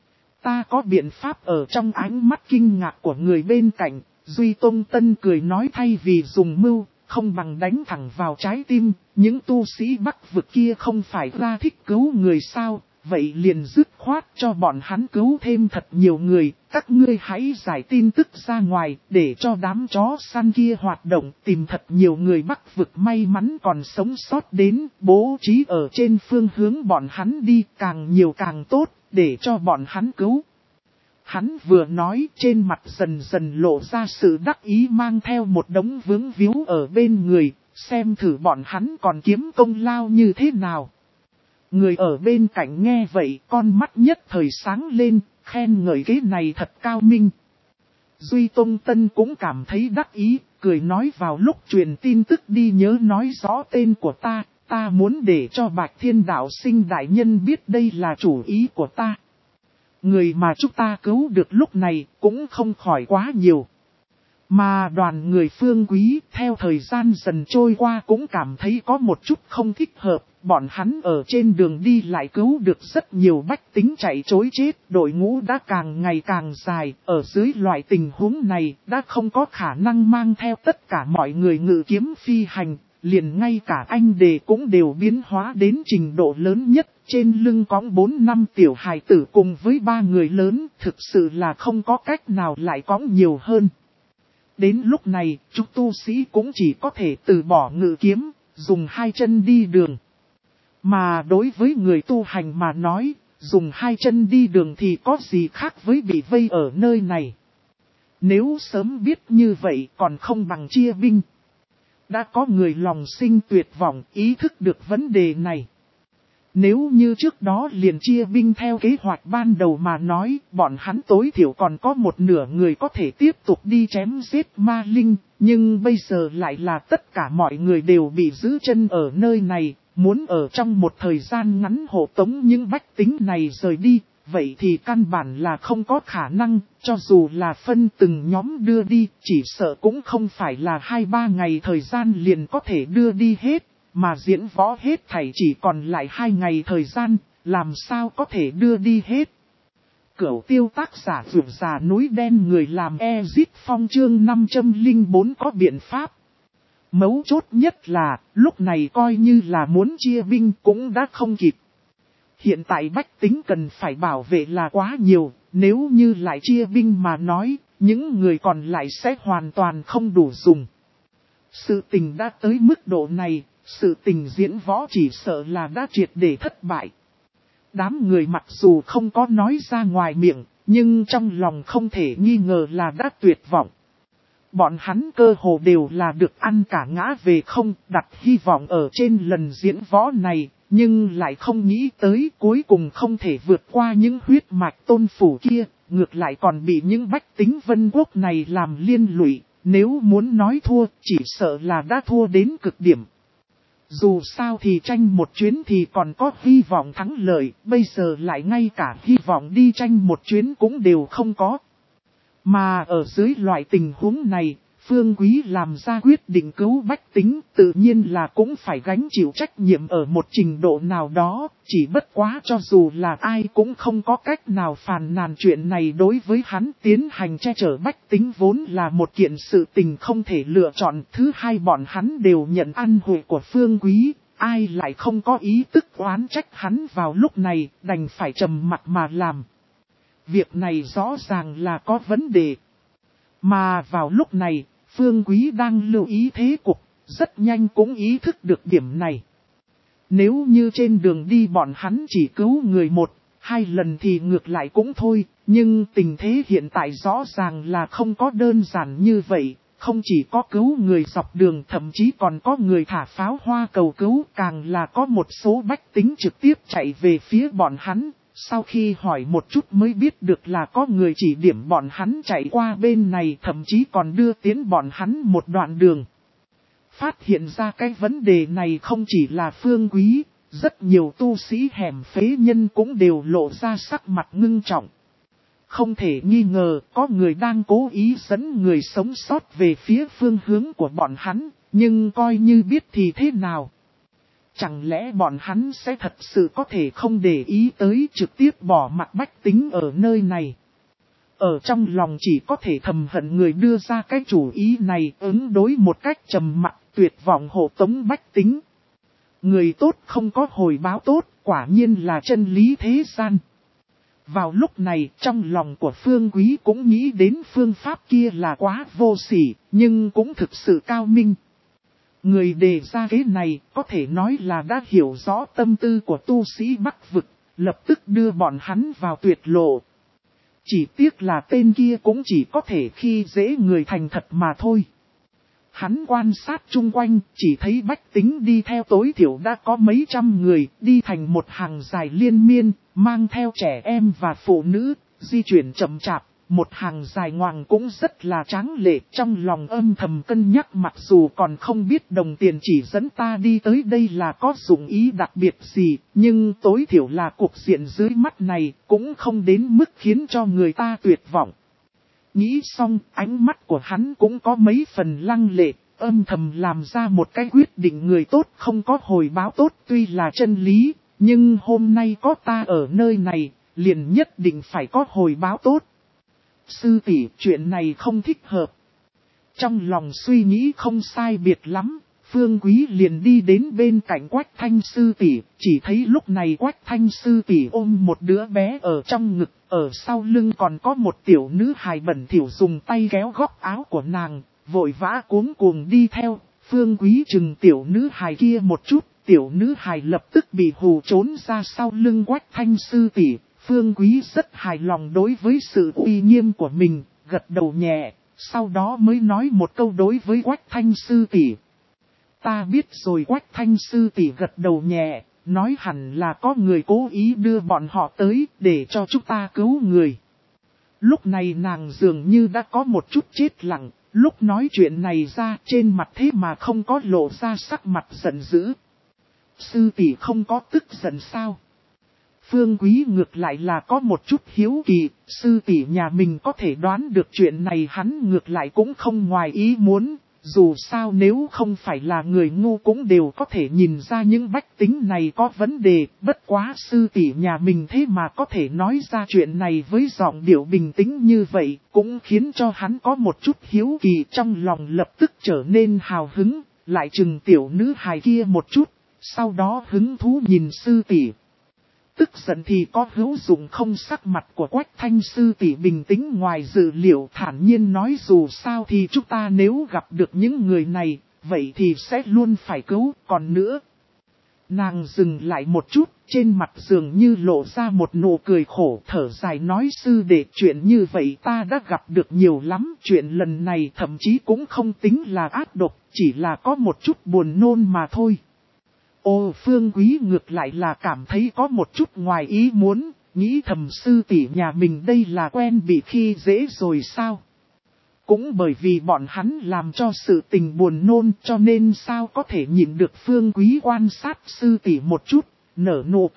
Ta có biện pháp. Ở trong ánh mắt kinh ngạc của người bên cạnh, Duy Tông Tân cười nói thay vì dùng mưu, không bằng đánh thẳng vào trái tim, những tu sĩ Bắc vực kia không phải ra thích cứu người sao, vậy liền dứt khoát cho bọn hắn cứu thêm thật nhiều người, các ngươi hãy giải tin tức ra ngoài, để cho đám chó săn kia hoạt động, tìm thật nhiều người Bắc vực may mắn còn sống sót đến, bố trí ở trên phương hướng bọn hắn đi, càng nhiều càng tốt, để cho bọn hắn cứu. Hắn vừa nói, trên mặt dần dần lộ ra sự đắc ý, mang theo một đống vướng víu ở bên người, xem thử bọn hắn còn kiếm công lao như thế nào. Người ở bên cạnh nghe vậy, con mắt nhất thời sáng lên, khen ngợi cái này thật cao minh. Duy Tông Tân cũng cảm thấy đắc ý, cười nói vào lúc truyền tin tức đi nhớ nói rõ tên của ta, ta muốn để cho Bạch Thiên Đạo Sinh đại nhân biết đây là chủ ý của ta. Người mà chúng ta cứu được lúc này cũng không khỏi quá nhiều. Mà đoàn người Phương Quý theo thời gian dần trôi qua cũng cảm thấy có một chút không thích hợp. Bọn hắn ở trên đường đi lại cứu được rất nhiều bách tính chạy trối chết. Đội ngũ đã càng ngày càng dài. Ở dưới loại tình huống này đã không có khả năng mang theo tất cả mọi người ngự kiếm phi hành. Liền ngay cả anh đề cũng đều biến hóa đến trình độ lớn nhất. Trên lưng cõng bốn năm tiểu hài tử cùng với ba người lớn. Thực sự là không có cách nào lại cõng nhiều hơn. Đến lúc này, chúng tu sĩ cũng chỉ có thể từ bỏ ngự kiếm, dùng hai chân đi đường. Mà đối với người tu hành mà nói, dùng hai chân đi đường thì có gì khác với bị vây ở nơi này. Nếu sớm biết như vậy còn không bằng chia binh. Đã có người lòng sinh tuyệt vọng ý thức được vấn đề này. Nếu như trước đó liền chia binh theo kế hoạch ban đầu mà nói, bọn hắn tối thiểu còn có một nửa người có thể tiếp tục đi chém giết ma linh, nhưng bây giờ lại là tất cả mọi người đều bị giữ chân ở nơi này, muốn ở trong một thời gian ngắn hộ tống những bách tính này rời đi, vậy thì căn bản là không có khả năng, cho dù là phân từng nhóm đưa đi, chỉ sợ cũng không phải là hai ba ngày thời gian liền có thể đưa đi hết. Mà diễn võ hết thảy chỉ còn lại hai ngày thời gian, làm sao có thể đưa đi hết. Cửu tiêu tác giả vượt già núi đen người làm Ezit Phong chương năm trăm lẻ bốn có biện pháp. Mấu chốt nhất là, lúc này coi như là muốn chia binh cũng đã không kịp. Hiện tại bách tính cần phải bảo vệ là quá nhiều, nếu như lại chia binh mà nói, những người còn lại sẽ hoàn toàn không đủ dùng. Sự tình đã tới mức độ này. Sự tình diễn võ chỉ sợ là đã triệt để thất bại. Đám người mặc dù không có nói ra ngoài miệng, nhưng trong lòng không thể nghi ngờ là đã tuyệt vọng. Bọn hắn cơ hồ đều là được ăn cả ngã về không, đặt hy vọng ở trên lần diễn võ này, nhưng lại không nghĩ tới cuối cùng không thể vượt qua những huyết mạch tôn phủ kia, ngược lại còn bị những bách tính Vân Quốc này làm liên lụy, nếu muốn nói thua, chỉ sợ là đã thua đến cực điểm. Dù sao thì tranh một chuyến thì còn có hy vọng thắng lợi, bây giờ lại ngay cả hy vọng đi tranh một chuyến cũng đều không có. Mà ở dưới loại tình huống này, Phương Quý làm ra quyết định cứu bách tính, tự nhiên là cũng phải gánh chịu trách nhiệm ở một trình độ nào đó, chỉ bất quá cho dù là ai cũng không có cách nào phàn nàn chuyện này đối với hắn tiến hành che chở bách tính vốn là một kiện sự tình không thể lựa chọn. Thứ hai, bọn hắn đều nhận ăn hụi của Phương Quý, ai lại không có ý tức oán trách hắn vào lúc này, đành phải trầm mặt mà làm. Việc này rõ ràng là có vấn đề. Mà vào lúc này, Phương Quý đang lưu ý thế cục, rất nhanh cũng ý thức được điểm này. Nếu như trên đường đi bọn hắn chỉ cứu người một, hai lần thì ngược lại cũng thôi, nhưng tình thế hiện tại rõ ràng là không có đơn giản như vậy, không chỉ có cứu người dọc đường thậm chí còn có người thả pháo hoa cầu cứu, càng là có một số bách tính trực tiếp chạy về phía bọn hắn. Sau khi hỏi một chút mới biết được là có người chỉ điểm bọn hắn chạy qua bên này, thậm chí còn đưa tiến bọn hắn một đoạn đường. Phát hiện ra cái vấn đề này không chỉ là Phương Quý, rất nhiều tu sĩ hẻm phế nhân cũng đều lộ ra sắc mặt ngưng trọng. Không thể nghi ngờ có người đang cố ý dẫn người sống sót về phía phương hướng của bọn hắn, nhưng coi như biết thì thế nào. Chẳng lẽ bọn hắn sẽ thật sự có thể không để ý tới trực tiếp bỏ mặc bách tính ở nơi này? Ở trong lòng chỉ có thể thầm hận người đưa ra cái chủ ý này, ứng đối một cách trầm mặc tuyệt vọng hộ tống bách tính. Người tốt không có hồi báo tốt, quả nhiên là chân lý thế gian. Vào lúc này, trong lòng của Phương Quý cũng nghĩ đến phương pháp kia là quá vô sỉ, nhưng cũng thực sự cao minh. Người đề ra kế này có thể nói là đã hiểu rõ tâm tư của tu sĩ Bắc Vực, lập tức đưa bọn hắn vào tuyệt lộ. Chỉ tiếc là tên kia cũng chỉ có thể khi dễ người thành thật mà thôi. Hắn quan sát chung quanh, chỉ thấy bách tính đi theo tối thiểu đã có mấy trăm người, đi thành một hàng dài liên miên, mang theo trẻ em và phụ nữ, di chuyển chậm chạp. Một hàng dài ngoằng cũng rất là tráng lệ, trong lòng âm thầm cân nhắc, mặc dù còn không biết đồng tiền chỉ dẫn ta đi tới đây là có dụng ý đặc biệt gì, nhưng tối thiểu là cục diện dưới mắt này cũng không đến mức khiến cho người ta tuyệt vọng. Nghĩ xong, ánh mắt của hắn cũng có mấy phần lăng lệ, âm thầm làm ra một cái quyết định người tốt không có hồi báo tốt tuy là chân lý, nhưng hôm nay có ta ở nơi này, liền nhất định phải có hồi báo tốt. Sư tỷ, chuyện này không thích hợp. Trong lòng suy nghĩ không sai biệt lắm, Phương Quý liền đi đến bên cạnh Quách Thanh sư tỷ, chỉ thấy lúc này Quách Thanh sư tỷ ôm một đứa bé ở trong ngực, ở sau lưng còn có một tiểu nữ hài bẩn thỉu dùng tay kéo góc áo của nàng, vội vã cuống cuồng đi theo. Phương Quý chừng tiểu nữ hài kia một chút, tiểu nữ hài lập tức bị hù trốn ra sau lưng Quách Thanh sư tỷ. Phương Quý rất hài lòng đối với sự uy nghiêm của mình, gật đầu nhẹ, sau đó mới nói một câu đối với Quách Thanh sư tỷ. Ta biết rồi. Quách Thanh sư tỷ gật đầu nhẹ, nói hẳn là có người cố ý đưa bọn họ tới để cho chúng ta cứu người. Lúc này nàng dường như đã có một chút chết lặng, lúc nói chuyện này ra trên mặt thế mà không có lộ ra sắc mặt giận dữ. Sư tỷ không có tức giận sao? Phương Quý ngược lại là có một chút hiếu kỳ, sư tỷ nhà mình có thể đoán được chuyện này hắn ngược lại cũng không ngoài ý muốn, dù sao nếu không phải là người ngu cũng đều có thể nhìn ra những bách tính này có vấn đề, bất quá sư tỷ nhà mình thế mà có thể nói ra chuyện này với giọng điệu bình tĩnh như vậy, cũng khiến cho hắn có một chút hiếu kỳ, trong lòng lập tức trở nên hào hứng, lại chừng tiểu nữ hài kia một chút, sau đó hứng thú nhìn sư tỷ. Tức giận thì có hữu dụng không, sắc mặt của Quách Thanh sư tỷ bình tĩnh ngoài dự liệu, thản nhiên nói dù sao thì chúng ta nếu gặp được những người này, vậy thì sẽ luôn phải cứu, còn nữa. Nàng dừng lại một chút, trên mặt dường như lộ ra một nụ cười khổ, thở dài nói sư đệ, chuyện như vậy ta đã gặp được nhiều lắm, chuyện lần này thậm chí cũng không tính là ác độc, chỉ là có một chút buồn nôn mà thôi. Ô, Phương Quý ngược lại là cảm thấy có một chút ngoài ý muốn, nghĩ thầm sư tỷ nhà mình đây là quen bị khi dễ rồi sao? Cũng bởi vì bọn hắn làm cho sự tình buồn nôn cho nên sao có thể nhìn được Phương Quý quan sát sư tỷ một chút, nở nụ cười,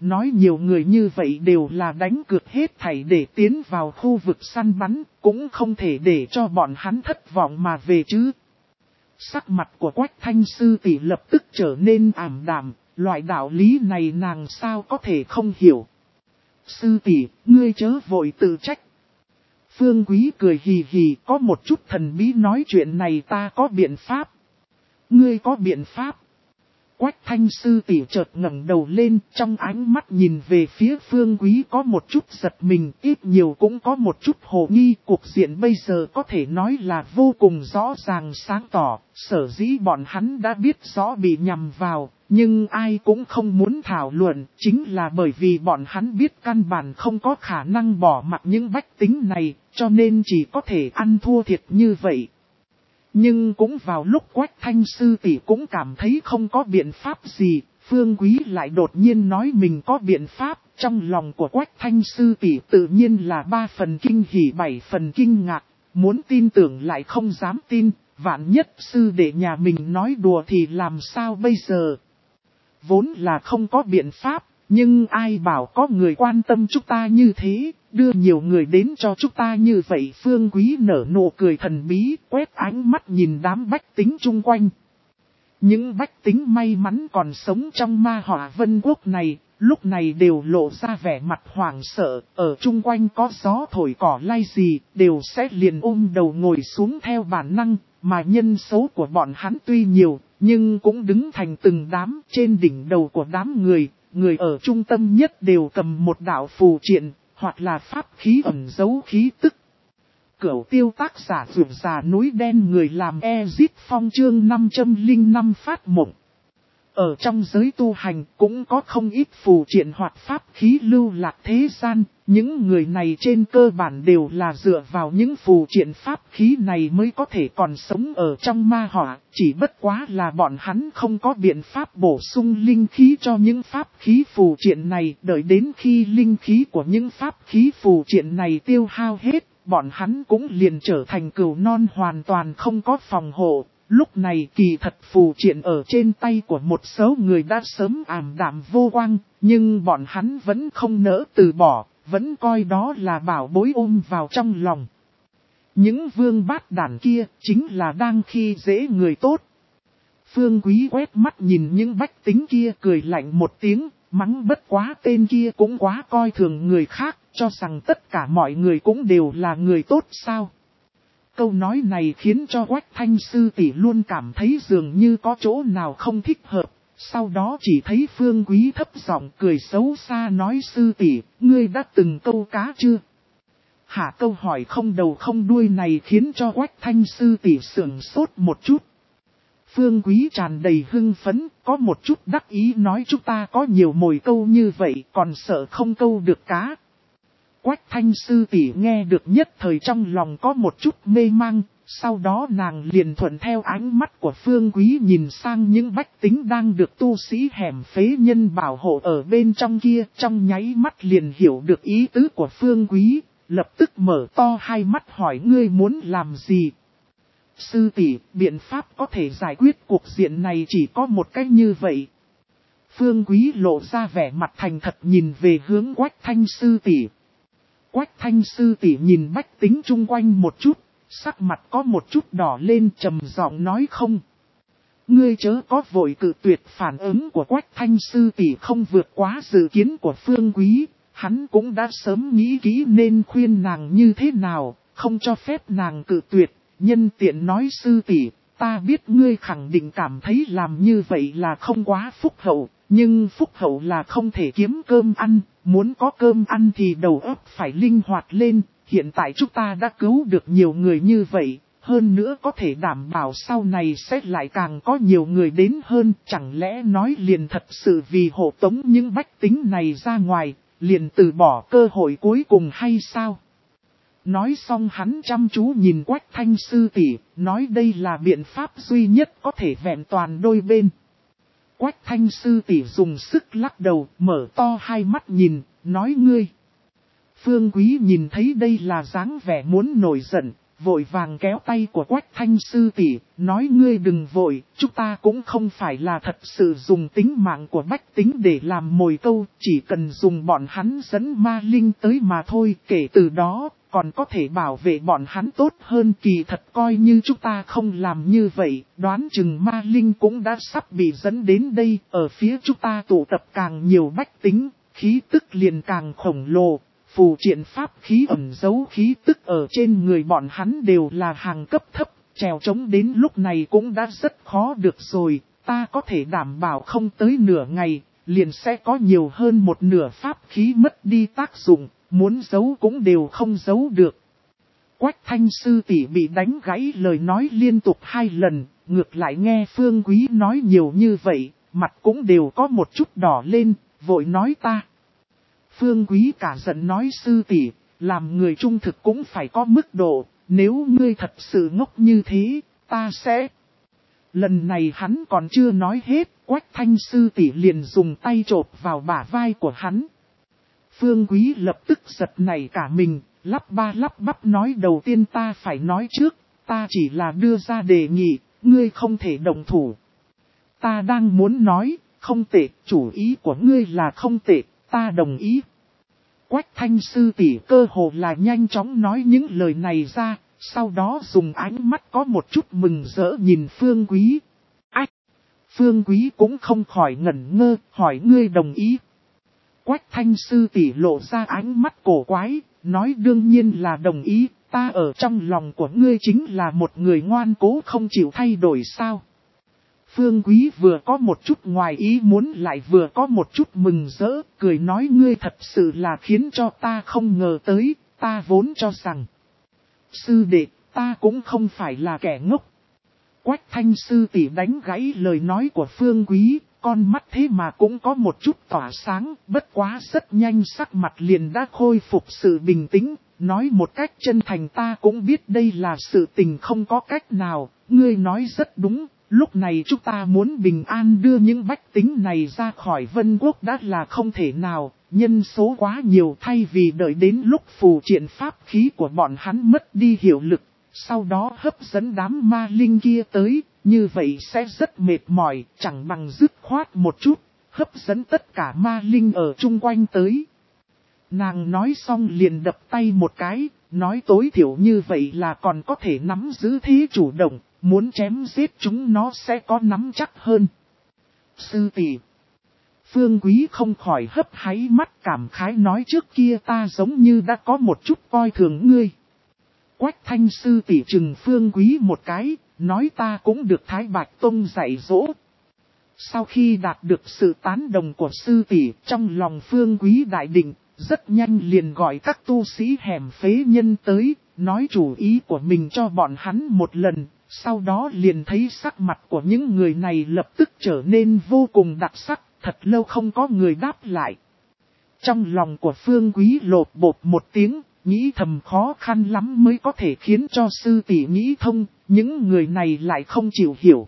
nói nhiều người như vậy đều là đánh cược hết thảy để tiến vào khu vực săn bắn, cũng không thể để cho bọn hắn thất vọng mà về chứ. Sắc mặt của Quách Thanh sư tỷ lập tức trở nên ảm đạm, loại đạo lý này nàng sao có thể không hiểu. Sư tỷ, ngươi chớ vội tự trách. Phương Quý cười hì hì, có một chút thần bí nói chuyện này ta có biện pháp. Ngươi có biện pháp. Quách Thanh sư tỷ chợt ngẩng đầu lên, trong ánh mắt nhìn về phía Phương Quý có một chút giật mình, ít nhiều cũng có một chút hồ nghi. Cuộc diện bây giờ có thể nói là vô cùng rõ ràng sáng tỏ, sở dĩ bọn hắn đã biết rõ bị nhầm vào, nhưng ai cũng không muốn thảo luận, chính là bởi vì bọn hắn biết căn bản không có khả năng bỏ mặc những bách tính này, cho nên chỉ có thể ăn thua thiệt như vậy. Nhưng cũng vào lúc Quách Thanh sư tỷ cũng cảm thấy không có biện pháp gì, Phương Quý lại đột nhiên nói mình có biện pháp, trong lòng của Quách Thanh sư tỷ tự nhiên là ba phần kinh hỉ bảy phần kinh ngạc, muốn tin tưởng lại không dám tin, vạn nhất sư đệ nhà mình nói đùa thì làm sao bây giờ. Vốn là không có biện pháp, nhưng ai bảo có người quan tâm chúng ta như thế, đưa nhiều người đến cho chúng ta như vậy. Phương Quý nở nụ cười thần bí, quét ánh mắt nhìn đám bách tính chung quanh. Những bách tính may mắn còn sống trong ma hỏa vân quốc này, lúc này đều lộ ra vẻ mặt hoảng sợ, ở chung quanh có gió thổi cỏ lay gì, đều sẽ liền ôm đầu ngồi xuống theo bản năng, mà nhân số của bọn hắn tuy nhiều, nhưng cũng đứng thành từng đám trên đỉnh đầu của đám người, người ở trung tâm nhất đều cầm một đạo phù triện, hoặc là pháp khí ẩn giấu khí tức. Cửu tiêu tác giả vượt già núi đen người làm Ezit Phong chương năm trăm lẻ năm phát mộng. Ở trong giới tu hành cũng có không ít phù triện hoặc pháp khí lưu lạc thế gian, những người này trên cơ bản đều là dựa vào những phù triện pháp khí này mới có thể còn sống ở trong ma hỏa, chỉ bất quá là bọn hắn không có biện pháp bổ sung linh khí cho những pháp khí phù triện này, đợi đến khi linh khí của những pháp khí phù triện này tiêu hao hết, bọn hắn cũng liền trở thành cừu non hoàn toàn không có phòng hộ. Lúc này kỳ thật phù triện ở trên tay của một số người đã sớm ảm đạm vô quang, nhưng bọn hắn vẫn không nỡ từ bỏ, vẫn coi đó là bảo bối ôm vào trong lòng. Những vương bát đản kia chính là đang khi dễ người tốt. Phương Quý quét mắt nhìn những bách tính kia cười lạnh một tiếng, mắng bất quá tên kia cũng quá coi thường người khác, cho rằng tất cả mọi người cũng đều là người tốt sao. Câu nói này khiến cho Quách Thanh sư tỷ luôn cảm thấy dường như có chỗ nào không thích hợp, sau đó chỉ thấy Phương Quý thấp giọng cười xấu xa nói sư tỷ, ngươi đã từng câu cá chưa? Hả, câu hỏi không đầu không đuôi này khiến cho Quách Thanh sư tỷ sửng sốt một chút. Phương Quý tràn đầy hưng phấn, có một chút đắc ý nói chúng ta có nhiều mồi câu như vậy còn sợ không câu được cá. Quách Thanh sư tỷ nghe được nhất thời trong lòng có một chút mê mang, sau đó nàng liền thuận theo ánh mắt của Phương Quý nhìn sang những bách tính đang được tu sĩ hẻm phế nhân bảo hộ ở bên trong kia, trong nháy mắt liền hiểu được ý tứ của Phương Quý, lập tức mở to hai mắt hỏi ngươi muốn làm gì. Sư tỷ, biện pháp có thể giải quyết cuộc diện này chỉ có một cách như vậy. Phương Quý lộ ra vẻ mặt thành thật nhìn về hướng Quách Thanh sư tỷ. Quách Thanh sư tỷ nhìn bách tính chung quanh một chút, sắc mặt có một chút đỏ lên trầm giọng nói không. Ngươi chớ có vội cự tuyệt. Phản ứng của Quách Thanh sư tỷ không vượt quá dự kiến của Phương Quý, hắn cũng đã sớm nghĩ kỹ nên khuyên nàng như thế nào, không cho phép nàng cự tuyệt, nhân tiện nói sư tỷ, ta biết ngươi khẳng định cảm thấy làm như vậy là không quá phúc hậu, nhưng phúc hậu là không thể kiếm cơm ăn, muốn có cơm ăn thì đầu óc phải linh hoạt lên, hiện tại chúng ta đã cứu được nhiều người như vậy, hơn nữa có thể đảm bảo sau này sẽ lại càng có nhiều người đến hơn, chẳng lẽ nói liền thật sự vì hộ tống những bách tính này ra ngoài, liền từ bỏ cơ hội cuối cùng hay sao? Nói xong hắn chăm chú nhìn Quách Thanh sư tỷ, nói đây là biện pháp duy nhất có thể vẹn toàn đôi bên. Quách Thanh sư tỷ dùng sức lắc đầu, mở to hai mắt nhìn, nói ngươi. Phương Quý nhìn thấy đây là dáng vẻ muốn nổi giận, vội vàng kéo tay của Quách Thanh sư tỷ, nói ngươi đừng vội, chúng ta cũng không phải là thật sự dùng tính mạng của bách tính để làm mồi câu, chỉ cần dùng bọn hắn dẫn ma linh tới mà thôi, kể từ đó, còn có thể bảo vệ bọn hắn tốt hơn. Kỳ thật coi như chúng ta không làm như vậy, đoán chừng ma linh cũng đã sắp bị dẫn đến đây, ở phía chúng ta tụ tập càng nhiều bách tính, khí tức liền càng khổng lồ. Phù triện pháp khí ẩn giấu khí tức ở trên người bọn hắn đều là hàng cấp thấp, trèo trống đến lúc này cũng đã rất khó được rồi, ta có thể đảm bảo không tới nửa ngày, liền sẽ có nhiều hơn một nửa pháp khí mất đi tác dụng, muốn giấu cũng đều không giấu được. Quách Thanh sư tỷ bị đánh gãy lời nói liên tục hai lần, ngược lại nghe Phương Quý nói nhiều như vậy, mặt cũng đều có một chút đỏ lên, vội nói ta. Phương Quý cả giận nói sư tỷ, làm người trung thực cũng phải có mức độ, nếu ngươi thật sự ngốc như thế, ta sẽ... Lần này hắn còn chưa nói hết, Quách Thanh sư tỷ liền dùng tay chộp vào bả vai của hắn. Phương Quý lập tức giật nảy cả mình, lắp ba lắp bắp nói đầu tiên ta phải nói trước, ta chỉ là đưa ra đề nghị, ngươi không thể đồng thủ. Ta đang muốn nói, không tệ, chủ ý của ngươi là không tệ. Ta đồng ý. Quách Thanh sư tỷ cơ hồ là nhanh chóng nói những lời này ra, sau đó dùng ánh mắt có một chút mừng rỡ nhìn Phương Quý. Ách! Phương Quý cũng không khỏi ngẩn ngơ, hỏi ngươi đồng ý. Quách Thanh sư tỷ lộ ra ánh mắt cổ quái, nói đương nhiên là đồng ý, ta ở trong lòng của ngươi chính là một người ngoan cố không chịu thay đổi sao. Phương Quý vừa có một chút ngoài ý muốn lại vừa có một chút mừng rỡ, cười nói ngươi thật sự là khiến cho ta không ngờ tới, ta vốn cho rằng. Sư đệ, ta cũng không phải là kẻ ngốc. Quách Thanh sư tỷ đánh gãy lời nói của Phương Quý, con mắt thế mà cũng có một chút tỏa sáng, bất quá rất nhanh sắc mặt liền đã khôi phục sự bình tĩnh, nói một cách chân thành ta cũng biết đây là sự tình không có cách nào, ngươi nói rất đúng. Lúc này chúng ta muốn bình an đưa những bách tính này ra khỏi Vân Quốc đã là không thể nào, nhân số quá nhiều thay vì đợi đến lúc phù triện pháp khí của bọn hắn mất đi hiệu lực, sau đó hấp dẫn đám ma linh kia tới, như vậy sẽ rất mệt mỏi, chẳng bằng dứt khoát một chút, hấp dẫn tất cả ma linh ở chung quanh tới. Nàng nói xong liền đập tay một cái, nói tối thiểu như vậy là còn có thể nắm giữ thế chủ động. Muốn chém giết chúng nó sẽ có nắm chắc hơn. Sư tỷ. Phương Quý không khỏi hấp háy mắt cảm khái nói trước kia ta giống như đã có một chút coi thường ngươi. Quách Thanh sư tỷ trừng Phương Quý một cái, nói ta cũng được Thái Bạch Tông dạy dỗ. Sau khi đạt được sự tán đồng của sư tỷ, trong lòng Phương Quý đại định, rất nhanh liền gọi các tu sĩ hẻm phế nhân tới, nói chủ ý của mình cho bọn hắn một lần. Sau đó liền thấy sắc mặt của những người này lập tức trở nên vô cùng đặc sắc, thật lâu không có người đáp lại. Trong lòng của Phương Quý lột bột một tiếng, nghĩ thầm khó khăn lắm mới có thể khiến cho sư tỷ nghĩ thông, những người này lại không chịu hiểu.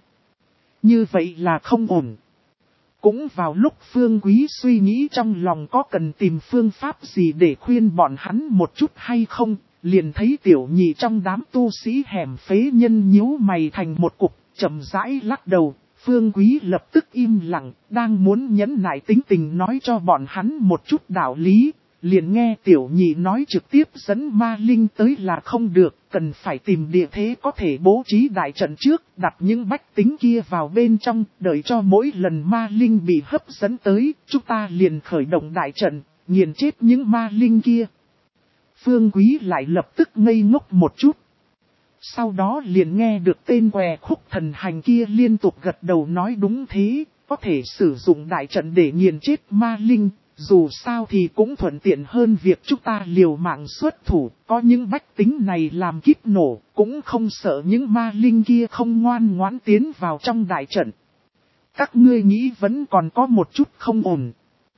Như vậy là không ổn. Cũng vào lúc Phương Quý suy nghĩ trong lòng có cần tìm phương pháp gì để khuyên bọn hắn một chút hay không, liền thấy tiểu nhị trong đám tu sĩ hẻm phế nhân nhíu mày thành một cục, chậm rãi lắc đầu. Phương Quý lập tức im lặng, đang muốn nhẫn nại tính tình nói cho bọn hắn một chút đạo lý, liền nghe tiểu nhị nói trực tiếp dẫn ma linh tới là không được, cần phải tìm địa thế có thể bố trí đại trận trước, đặt những bách tính kia vào bên trong, đợi cho mỗi lần ma linh bị hấp dẫn tới, chúng ta liền khởi động đại trận, nghiền chết những ma linh kia. Phương Quý lại lập tức ngây ngốc một chút. Sau đó liền nghe được tên què khúc thần hành kia liên tục gật đầu nói đúng thế, có thể sử dụng đại trận để nghiền chết ma linh, dù sao thì cũng thuận tiện hơn việc chúng ta liều mạng xuất thủ, có những bách tính này làm kíp nổ, cũng không sợ những ma linh kia không ngoan ngoãn tiến vào trong đại trận. Các ngươi nghĩ vẫn còn có một chút không ổn.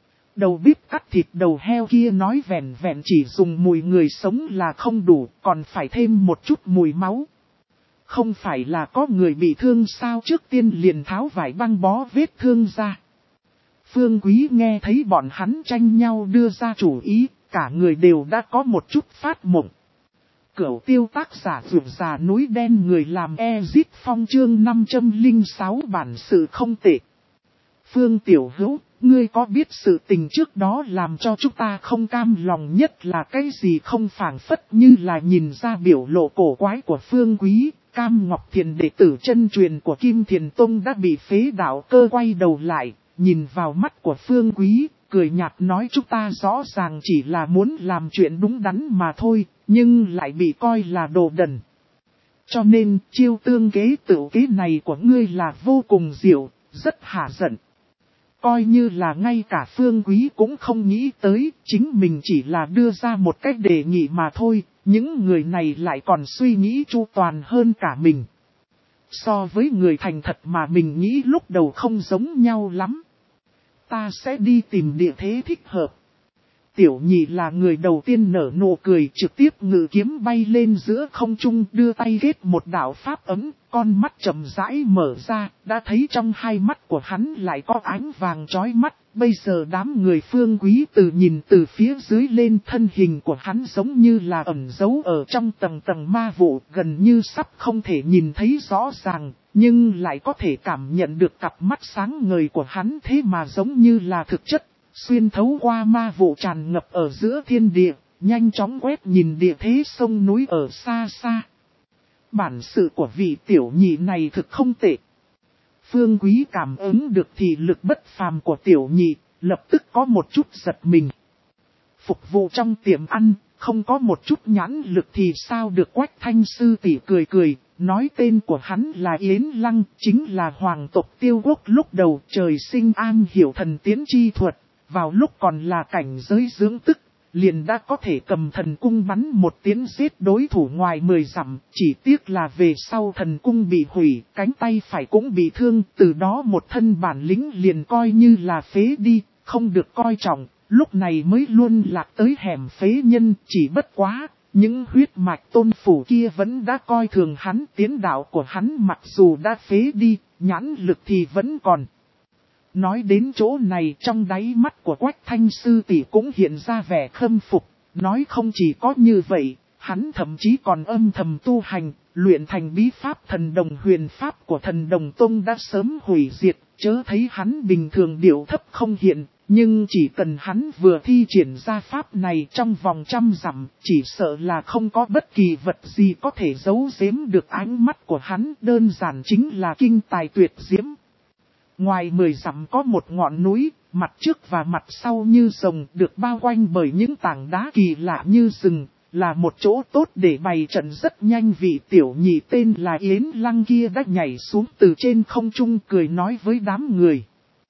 Đầu bếp cắt thịt đầu heo kia nói vẹn vẹn chỉ dùng mùi người sống là không đủ, còn phải thêm một chút mùi máu. Không phải là có người bị thương sao, trước tiên liền tháo vải băng bó vết thương ra. Phương Quý nghe thấy bọn hắn tranh nhau đưa ra chủ ý, cả người đều đã có một chút phát mộng. Cửu tiêu tác giả vượt già núi đen người làm Ezit Phong chương năm trăm lẻ sáu bản sự không tệ. Phương Tiểu Hữu, ngươi có biết sự tình trước đó làm cho chúng ta không cam lòng nhất là cái gì không? Phảng phất như là nhìn ra biểu lộ cổ quái của Phương Quý, Cam Ngọc Thiền đệ tử chân truyền của Kim Thiền Tông đã bị phế đạo cơ quay đầu lại, nhìn vào mắt của Phương Quý, cười nhạt nói chúng ta rõ ràng chỉ là muốn làm chuyện đúng đắn mà thôi, nhưng lại bị coi là đồ đần. Cho nên, chiêu tương kế tự kế này của ngươi là vô cùng diệu, rất hả giận. Coi như là ngay cả Phương Quý cũng không nghĩ tới, chính mình chỉ là đưa ra một cách đề nghị mà thôi, những người này lại còn suy nghĩ chu toàn hơn cả mình. So với người thành thật mà mình nghĩ lúc đầu không giống nhau lắm. Ta sẽ đi tìm địa thế thích hợp. Tiểu Nhị là người đầu tiên nở nụ cười, trực tiếp ngự kiếm bay lên giữa không trung, đưa tay ghét một đạo pháp ấm, con mắt chậm rãi mở ra, đã thấy trong hai mắt của hắn lại có ánh vàng chói mắt. Bây giờ đám người Phương Quý từ nhìn từ phía dưới lên, thân hình của hắn giống như là ẩn giấu ở trong tầng tầng ma vụ, gần như sắp không thể nhìn thấy rõ ràng, nhưng lại có thể cảm nhận được cặp mắt sáng ngời của hắn thế mà giống như là thực chất. Xuyên thấu qua ma vụ tràn ngập ở giữa thiên địa, nhanh chóng quét nhìn địa thế sông núi ở xa xa. Bản sự của vị tiểu nhị này thực không tệ. Phương Quý cảm ứng được thị lực bất phàm của tiểu nhị, lập tức có một chút giật mình. Phục vụ trong tiệm ăn, không có một chút nhãn lực thì sao được? Quách Thanh sư tỷ cười cười, nói tên của hắn là Yến Lăng, chính là hoàng tộc Tiêu Quốc lúc đầu trời sinh an hiểu thần tiến chi thuật. Vào lúc còn là cảnh giới dưỡng tức, liền đã có thể cầm thần cung bắn một tiếng giết đối thủ ngoài mười dặm, chỉ tiếc là về sau thần cung bị hủy, cánh tay phải cũng bị thương, từ đó một thân bản lĩnh liền coi như là phế đi, không được coi trọng, lúc này mới luôn lạc tới hẻm phế nhân, chỉ bất quá, những huyết mạch tôn phủ kia vẫn đã coi thường hắn, tiến đạo của hắn mặc dù đã phế đi, nhãn lực thì vẫn còn. Nói đến chỗ này, trong đáy mắt của Quách Thanh sư tỷ cũng hiện ra vẻ khâm phục, nói không chỉ có như vậy, hắn thậm chí còn âm thầm tu hành, luyện thành bí pháp thần đồng huyền pháp của thần đồng tông đã sớm hủy diệt, chớ thấy hắn bình thường điệu thấp không hiện, nhưng chỉ cần hắn vừa thi triển ra pháp này trong vòng trăm dặm, chỉ sợ là không có bất kỳ vật gì có thể giấu giếm được ánh mắt của hắn, đơn giản chính là kinh tài tuyệt diễm. Ngoài mười dặm có một ngọn núi, mặt trước và mặt sau như rồng, được bao quanh bởi những tảng đá kỳ lạ như rừng, là một chỗ tốt để bày trận rất nhanh. Vị tiểu nhị tên là Yến Lăng kia đã nhảy xuống từ trên không trung, cười nói với đám người.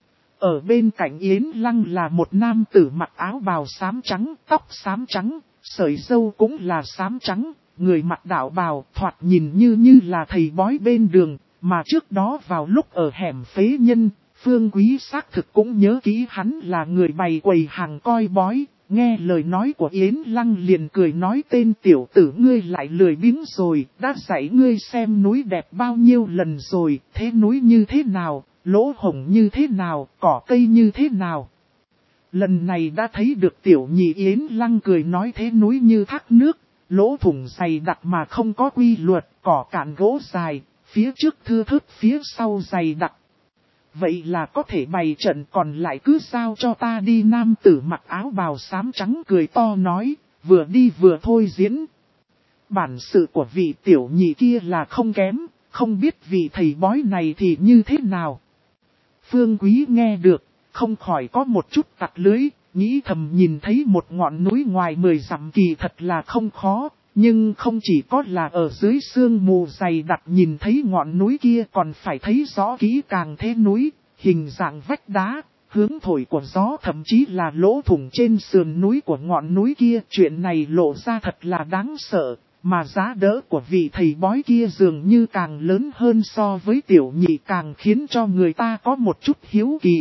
Ở bên cạnh Yến Lăng là một nam tử mặc áo bào xám trắng, tóc xám trắng, sợi râu cũng là xám trắng, người mặc đạo bào thoạt nhìn như như là thầy bói bên đường. Mà trước đó vào lúc ở hẻm phế nhân, Phương Quý xác thực cũng nhớ kỹ hắn là người bày quầy hàng coi bói. Nghe lời nói của Yến Lăng liền cười nói, tên tiểu tử ngươi lại lười biếng rồi, đã dạy ngươi xem núi đẹp bao nhiêu lần rồi, thế núi như thế nào, lỗ hổng như thế nào, cỏ cây như thế nào. Lần này đã thấy được tiểu nhị Yến Lăng cười nói, thế núi như thác nước, lỗ thủng dày đặc mà không có quy luật, cỏ cạn gỗ dài. Phía trước thưa thớt, phía sau dày đặc. Vậy là có thể bày trận, còn lại cứ giao cho ta đi. Nam tử mặc áo bào xám trắng cười to nói, vừa đi vừa thôi diễn. Bản sự của vị tiểu nhị kia là không kém, không biết vị thầy bói này thì như thế nào. Phương Quý nghe được, không khỏi có một chút tặc lưới, nghĩ thầm nhìn thấy một ngọn núi ngoài mười dặm kỳ thật là không khó. Nhưng không chỉ có là ở dưới sương mù dày đặc nhìn thấy ngọn núi kia, còn phải thấy rõ kỹ càng thế núi, hình dạng vách đá, hướng thổi của gió, thậm chí là lỗ thủng trên sườn núi của ngọn núi kia. Chuyện này lộ ra thật là đáng sợ, mà giá đỡ của vị thầy bói kia dường như càng lớn hơn so với tiểu nhị, càng khiến cho người ta có một chút hiếu kỳ.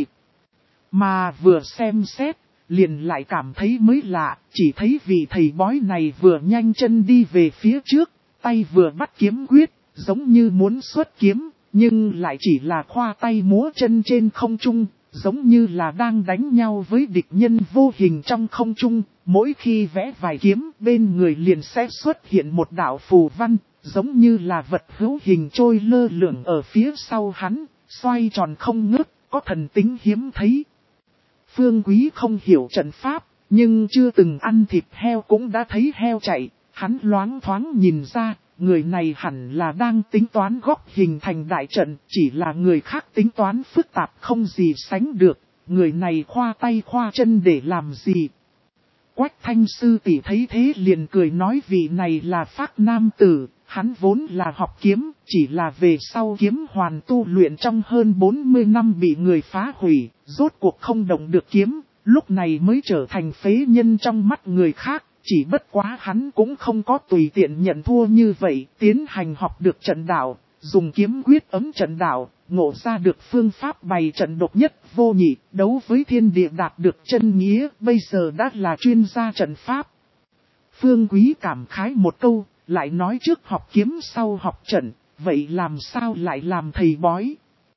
Mà vừa xem xét, liền lại cảm thấy mới lạ, chỉ thấy vị thầy bói này vừa nhanh chân đi về phía trước, tay vừa bắt kiếm quyết, giống như muốn xuất kiếm, nhưng lại chỉ là khoa tay múa chân trên không trung, giống như là đang đánh nhau với địch nhân vô hình trong không trung, mỗi khi vẽ vài kiếm bên người liền sẽ xuất hiện một đạo phù văn, giống như là vật hữu hình trôi lơ lửng ở phía sau hắn, xoay tròn không ngớt, có thần tính hiếm thấy. Phương Quý không hiểu trận pháp, nhưng chưa từng ăn thịt heo cũng đã thấy heo chạy, hắn loáng thoáng nhìn ra, người này hẳn là đang tính toán góp hình thành đại trận, chỉ là người khác tính toán phức tạp không gì sánh được, người này khoa tay khoa chân để làm gì. Quách Thanh sư tỷ thấy thế liền cười nói vị này là Phác nam tử, hắn vốn là học kiếm, chỉ là về sau kiếm hoàn tu luyện trong hơn bốn mươi năm bị người phá hủy, rốt cuộc không động được kiếm, lúc này mới trở thành phế nhân trong mắt người khác, chỉ bất quá hắn cũng không có tùy tiện nhận thua như vậy, tiến hành học được trận đạo, dùng kiếm quyết ấm trận đạo, ngộ ra được phương pháp bày trận độc nhất vô nhị, đấu với thiên địa đạt được chân nghĩa, bây giờ đã là chuyên gia trận pháp. Phương Quý cảm khái một câu, lại nói trước học kiếm sau học trận, vậy làm sao lại làm thầy bói?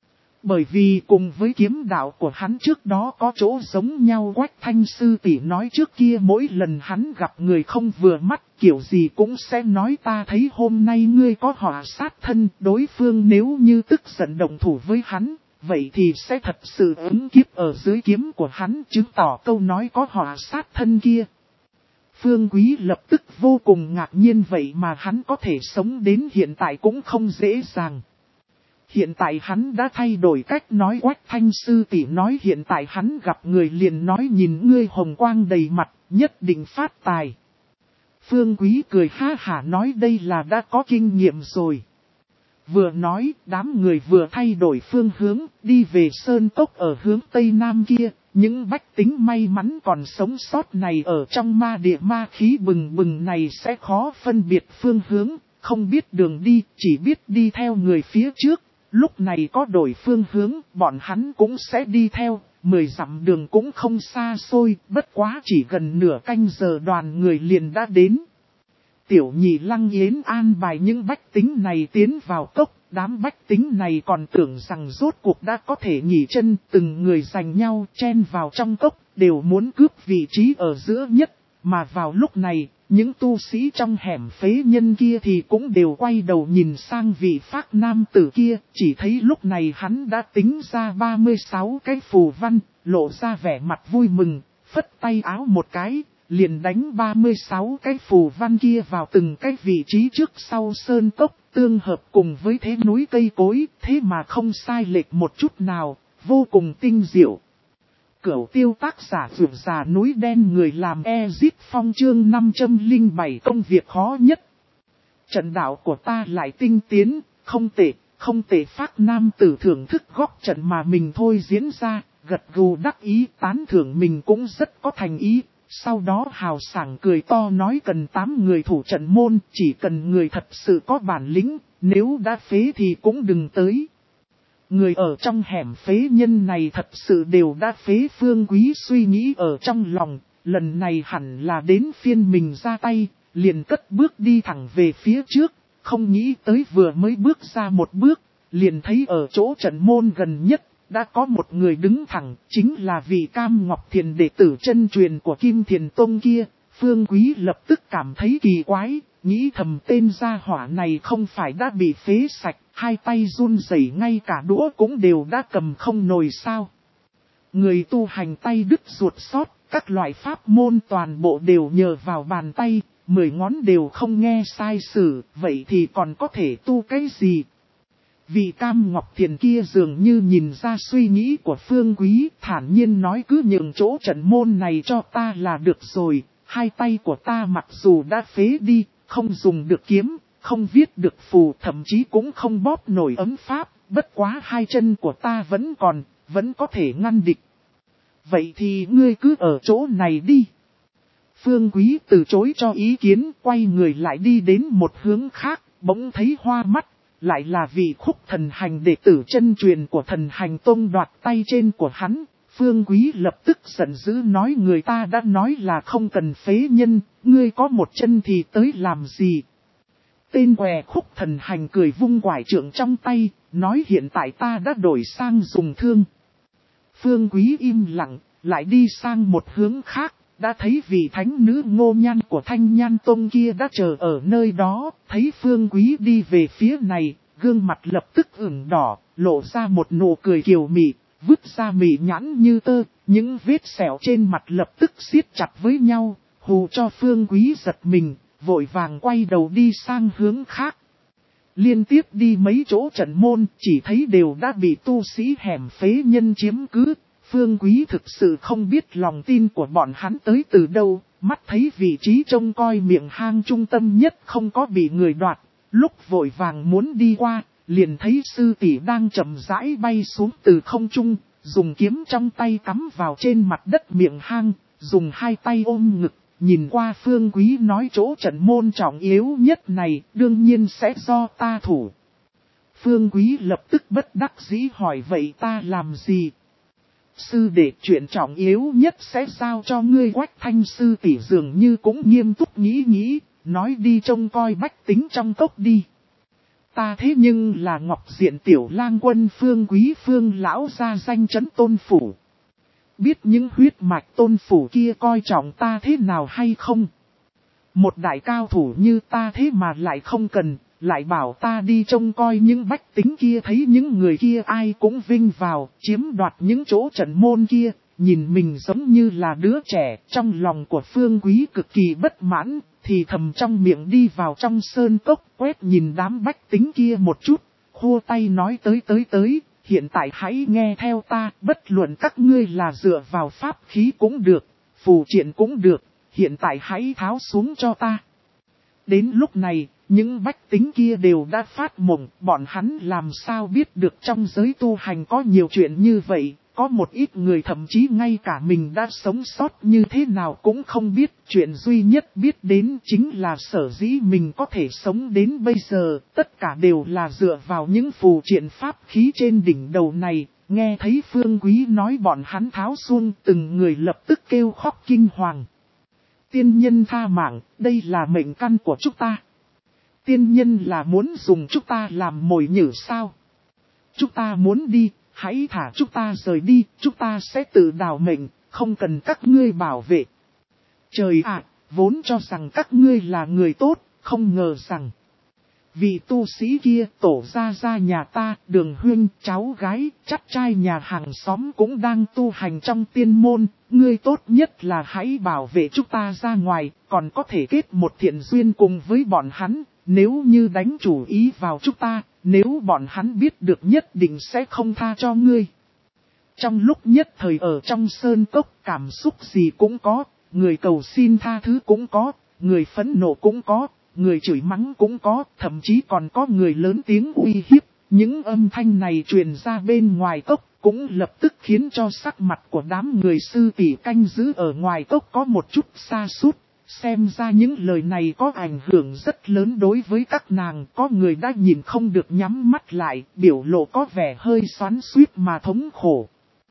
Bởi vì cùng với kiếm đạo của hắn trước đó có chỗ giống nhau. Quách Thanh sư tỷ nói trước kia mỗi lần hắn gặp người không vừa mắt kiểu gì cũng sẽ nói ta thấy hôm nay ngươi có họa sát thân. Đối phương nếu như tức giận động thủ với hắn, vậy thì sẽ thật sự ứng kiếp ở dưới kiếm của hắn, chứng tỏ câu nói có họa sát thân kia. Phương Quý lập tức vô cùng ngạc nhiên, vậy mà hắn có thể sống đến hiện tại cũng không dễ dàng. Hiện tại hắn đã thay đổi cách nói. Quách Thanh sư tỷ nói hiện tại hắn gặp người liền nói nhìn ngươi hồng quang đầy mặt, nhất định phát tài. Phương Quý cười ha hả nói đây là đã có kinh nghiệm rồi. Vừa nói, đám người vừa thay đổi phương hướng, đi về sơn cốc ở hướng tây nam kia. Những bách tính may mắn còn sống sót này ở trong ma địa ma khí bừng bừng này sẽ khó phân biệt phương hướng, không biết đường đi, chỉ biết đi theo người phía trước. Lúc này có đổi phương hướng, bọn hắn cũng sẽ đi theo, mười dặm đường cũng không xa xôi, bất quá chỉ gần nửa canh giờ đoàn người liền đã đến. Tiểu Nhị Lăng Yến an bài những bách tính này tiến vào cốc, đám bách tính này còn tưởng rằng rốt cuộc đã có thể nghỉ chân, từng người giành nhau chen vào trong cốc, đều muốn cướp vị trí ở giữa nhất, mà vào lúc này, những tu sĩ trong hẻm phế nhân kia thì cũng đều quay đầu nhìn sang vị Phác nam tử kia, chỉ thấy lúc này hắn đã tính ra ba mươi sáu cái phù văn, lộ ra vẻ mặt vui mừng, phất tay áo một cái, liền đánh ba mươi sáu cái phù văn kia vào từng cái vị trí trước sau sơn cốc, tương hợp cùng với thế núi cây cối, thế mà không sai lệch một chút nào, vô cùng tinh diệu. Cửu Tiêu tác giả vượt già núi đen người làm Ezip Phong chương năm trăm lẻ bảy công việc khó nhất. Trận đạo của ta lại tinh tiến, không tệ, không tệ. Phác nam tử thưởng thức góp trận mà mình thôi diễn ra, gật gù đắc ý tán thưởng mình cũng rất có thành ý. Sau đó hào sảng cười to nói cần tám người thủ trận môn, chỉ cần người thật sự có bản lĩnh, nếu đã phế thì cũng đừng tới. Người ở trong hẻm phế nhân này thật sự đều đã phế. Phương Quý suy nghĩ ở trong lòng, lần này hẳn là đến phiên mình ra tay, liền cất bước đi thẳng về phía trước, không nghĩ tới vừa mới bước ra một bước, liền thấy ở chỗ trận môn gần nhất, đã có một người đứng thẳng, chính là vị Cam Ngọc Thiền đệ tử chân truyền của Kim Thiền Tông kia. Phương Quý lập tức cảm thấy kỳ quái, nghĩ thầm tên gia hỏa này không phải đã bị phế sạch, hai tay run rẩy ngay cả đũa cũng đều đã cầm không nổi sao. Người tu hành tay đứt ruột sót, các loại pháp môn toàn bộ đều nhờ vào bàn tay, mười ngón đều không nghe sai sử, vậy thì còn có thể tu cái gì? Vị Cam Ngọc Thiền kia dường như nhìn ra suy nghĩ của Phương Quý, thản nhiên nói cứ nhường chỗ trận môn này cho ta là được rồi, hai tay của ta mặc dù đã phế đi, không dùng được kiếm, không viết được phù, thậm chí cũng không bóp nổi ấm pháp, bất quá hai chân của ta vẫn còn, vẫn có thể ngăn địch. Vậy thì ngươi cứ ở chỗ này đi. Phương Quý từ chối cho ý kiến, quay người lại đi đến một hướng khác, bỗng thấy hoa mắt. Lại là vị Khúc Thần Hành đệ tử chân truyền của Thần Hành Tông đoạt tay trên của hắn. Phương Quý lập tức giận dữ nói người ta đã nói là không cần phế nhân, ngươi có một chân thì tới làm gì? Tên què Khúc Thần Hành cười vung quải trượng trong tay, nói hiện tại ta đã đổi sang dùng thương. Phương Quý im lặng, lại đi sang một hướng khác, đã thấy vị thánh nữ Ngô Nhan của Thanh Nhan Tông kia đã chờ ở nơi đó, thấy Phương Quý đi về phía này, gương mặt lập tức ửng đỏ, lộ ra một nụ cười kiều mị, vứt ra mị nhãn như tơ, những vết sẹo trên mặt lập tức siết chặt với nhau, hù cho Phương Quý giật mình, vội vàng quay đầu đi sang hướng khác. Liên tiếp đi mấy chỗ trận môn, chỉ thấy đều đã bị tu sĩ hẻm phế nhân chiếm cứ. Phương Quý thực sự không biết lòng tin của bọn hắn tới từ đâu, mắt thấy vị trí trông coi miệng hang trung tâm nhất không có bị người đoạt. Lúc vội vàng muốn đi qua, liền thấy sư tỷ đang chậm rãi bay xuống từ không trung, dùng kiếm trong tay cắm vào trên mặt đất miệng hang, dùng hai tay ôm ngực. Nhìn qua Phương Quý nói chỗ trận môn trọng yếu nhất này, đương nhiên sẽ do ta thủ. Phương Quý lập tức bất đắc dĩ hỏi vậy ta làm gì? Sư đệ chuyện trọng yếu nhất sẽ giao cho ngươi. Quách Thanh sư tỷ dường như cũng nghiêm túc nghĩ nghĩ, nói đi trông coi bách tính trong cốc đi. Ta thế nhưng là Ngọc Diện tiểu lang quân Phương Quý Phương lão gia danh chấn Tôn phủ. Biết những huyết mạch Tôn phủ kia coi trọng ta thế nào hay không? Một đại cao thủ như ta thế mà lại không cần, lại bảo ta đi trông coi những bách tính kia, thấy những người kia ai cũng vinh vào, chiếm đoạt những chỗ trận môn kia, nhìn mình giống như là đứa trẻ. Trong lòng của Phương Quý cực kỳ bất mãn, thì thầm trong miệng đi vào trong sơn cốc, quét nhìn đám bách tính kia một chút, khua tay nói tới tới tới. Hiện tại hãy nghe theo ta, bất luận các ngươi là dựa vào pháp khí cũng được, phù triện cũng được, hiện tại hãy tháo xuống cho ta. Đến lúc này, những bách tính kia đều đã phát mộng, bọn hắn làm sao biết được trong giới tu hành có nhiều chuyện như vậy, có một ít người thậm chí ngay cả mình đã sống sót như thế nào cũng không biết. Chuyện duy nhất biết đến chính là sở dĩ mình có thể sống đến bây giờ, tất cả đều là dựa vào những phù triện pháp khí trên đỉnh đầu này. Nghe thấy Phương Quý nói bọn hắn tháo xuông, từng người lập tức kêu khóc kinh hoàng. Tiên nhân tha mạng, đây là mệnh căn của chúng ta. Tiên nhân là muốn dùng chúng ta làm mồi nhử sao? Chúng ta muốn đi, hãy thả chúng ta rời đi, chúng ta sẽ tự đào mệnh, không cần các ngươi bảo vệ. Trời ạ, vốn cho rằng các ngươi là người tốt, không ngờ rằng vị tu sĩ kia tổ ra ra nhà ta, Đường huynh, cháu gái, chắc trai nhà hàng xóm cũng đang tu hành trong tiên môn. Ngươi tốt nhất là hãy bảo vệ chúng ta ra ngoài, còn có thể kết một thiện duyên cùng với bọn hắn. Nếu như đánh chủ ý vào chúng ta, nếu bọn hắn biết được nhất định sẽ không tha cho ngươi. Trong lúc nhất thời ở trong sơn cốc, cảm xúc gì cũng có, người cầu xin tha thứ cũng có, người phẫn nộ cũng có, người chửi mắng cũng có, thậm chí còn có người lớn tiếng uy hiếp. Những âm thanh này truyền ra bên ngoài cốc, cũng lập tức khiến cho sắc mặt của đám người sư tỷ canh giữ ở ngoài cốc có một chút sa sút. Xem ra những lời này có ảnh hưởng rất lớn đối với các nàng, có người đã nhìn không được nhắm mắt lại, biểu lộ có vẻ hơi xoắn xuýt mà thống khổ.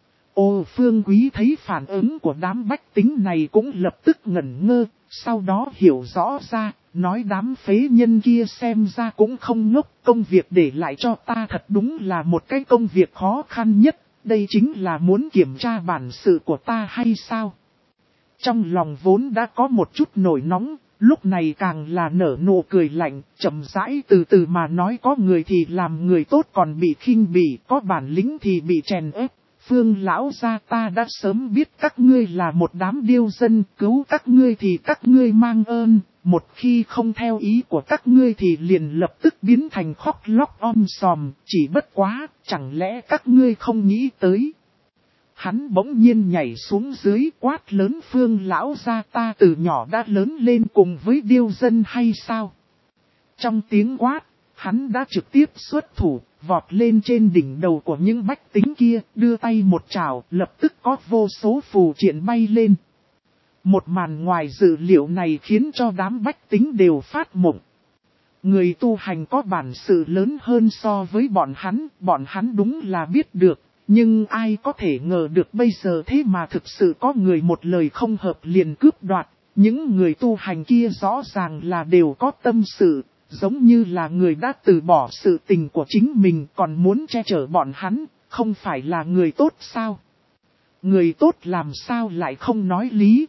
Ô Phương Quý thấy phản ứng của đám bách tính này cũng lập tức ngẩn ngơ, sau đó hiểu rõ ra, nói đám phế nhân kia xem ra cũng không ngốc, công việc để lại cho ta thật đúng là một cái công việc khó khăn nhất, đây chính là muốn kiểm tra bản sự của ta hay sao? Trong lòng vốn đã có một chút nổi nóng, lúc này càng là nở nụ cười lạnh, chậm rãi từ từ mà nói có người thì làm người tốt còn bị khinh bỉ, có bản lĩnh thì bị chèn ép. Phương lão gia ta đã sớm biết các ngươi là một đám điêu dân, cứu các ngươi thì các ngươi mang ơn, một khi không theo ý của các ngươi thì liền lập tức biến thành khóc lóc om sòm, chỉ bất quá, chẳng lẽ các ngươi không nghĩ tới. Hắn bỗng nhiên nhảy xuống dưới quát lớn Phương lão gia ta từ nhỏ đã lớn lên cùng với điêu dân hay sao? Trong tiếng quát, hắn đã trực tiếp xuất thủ, vọt lên trên đỉnh đầu của những bách tính kia, đưa tay một chảo, lập tức có vô số phù triện bay lên. Một màn ngoài dự liệu này khiến cho đám bách tính đều phát mộng. Người tu hành có bản sự lớn hơn so với bọn hắn, bọn hắn đúng là biết được. Nhưng ai có thể ngờ được bây giờ thế mà thực sự có người một lời không hợp liền cướp đoạt. Những người tu hành kia rõ ràng là đều có tâm sự, giống như là người đã từ bỏ sự tình của chính mình còn muốn che chở bọn hắn, không phải là người tốt sao? Người tốt làm sao lại không nói lý.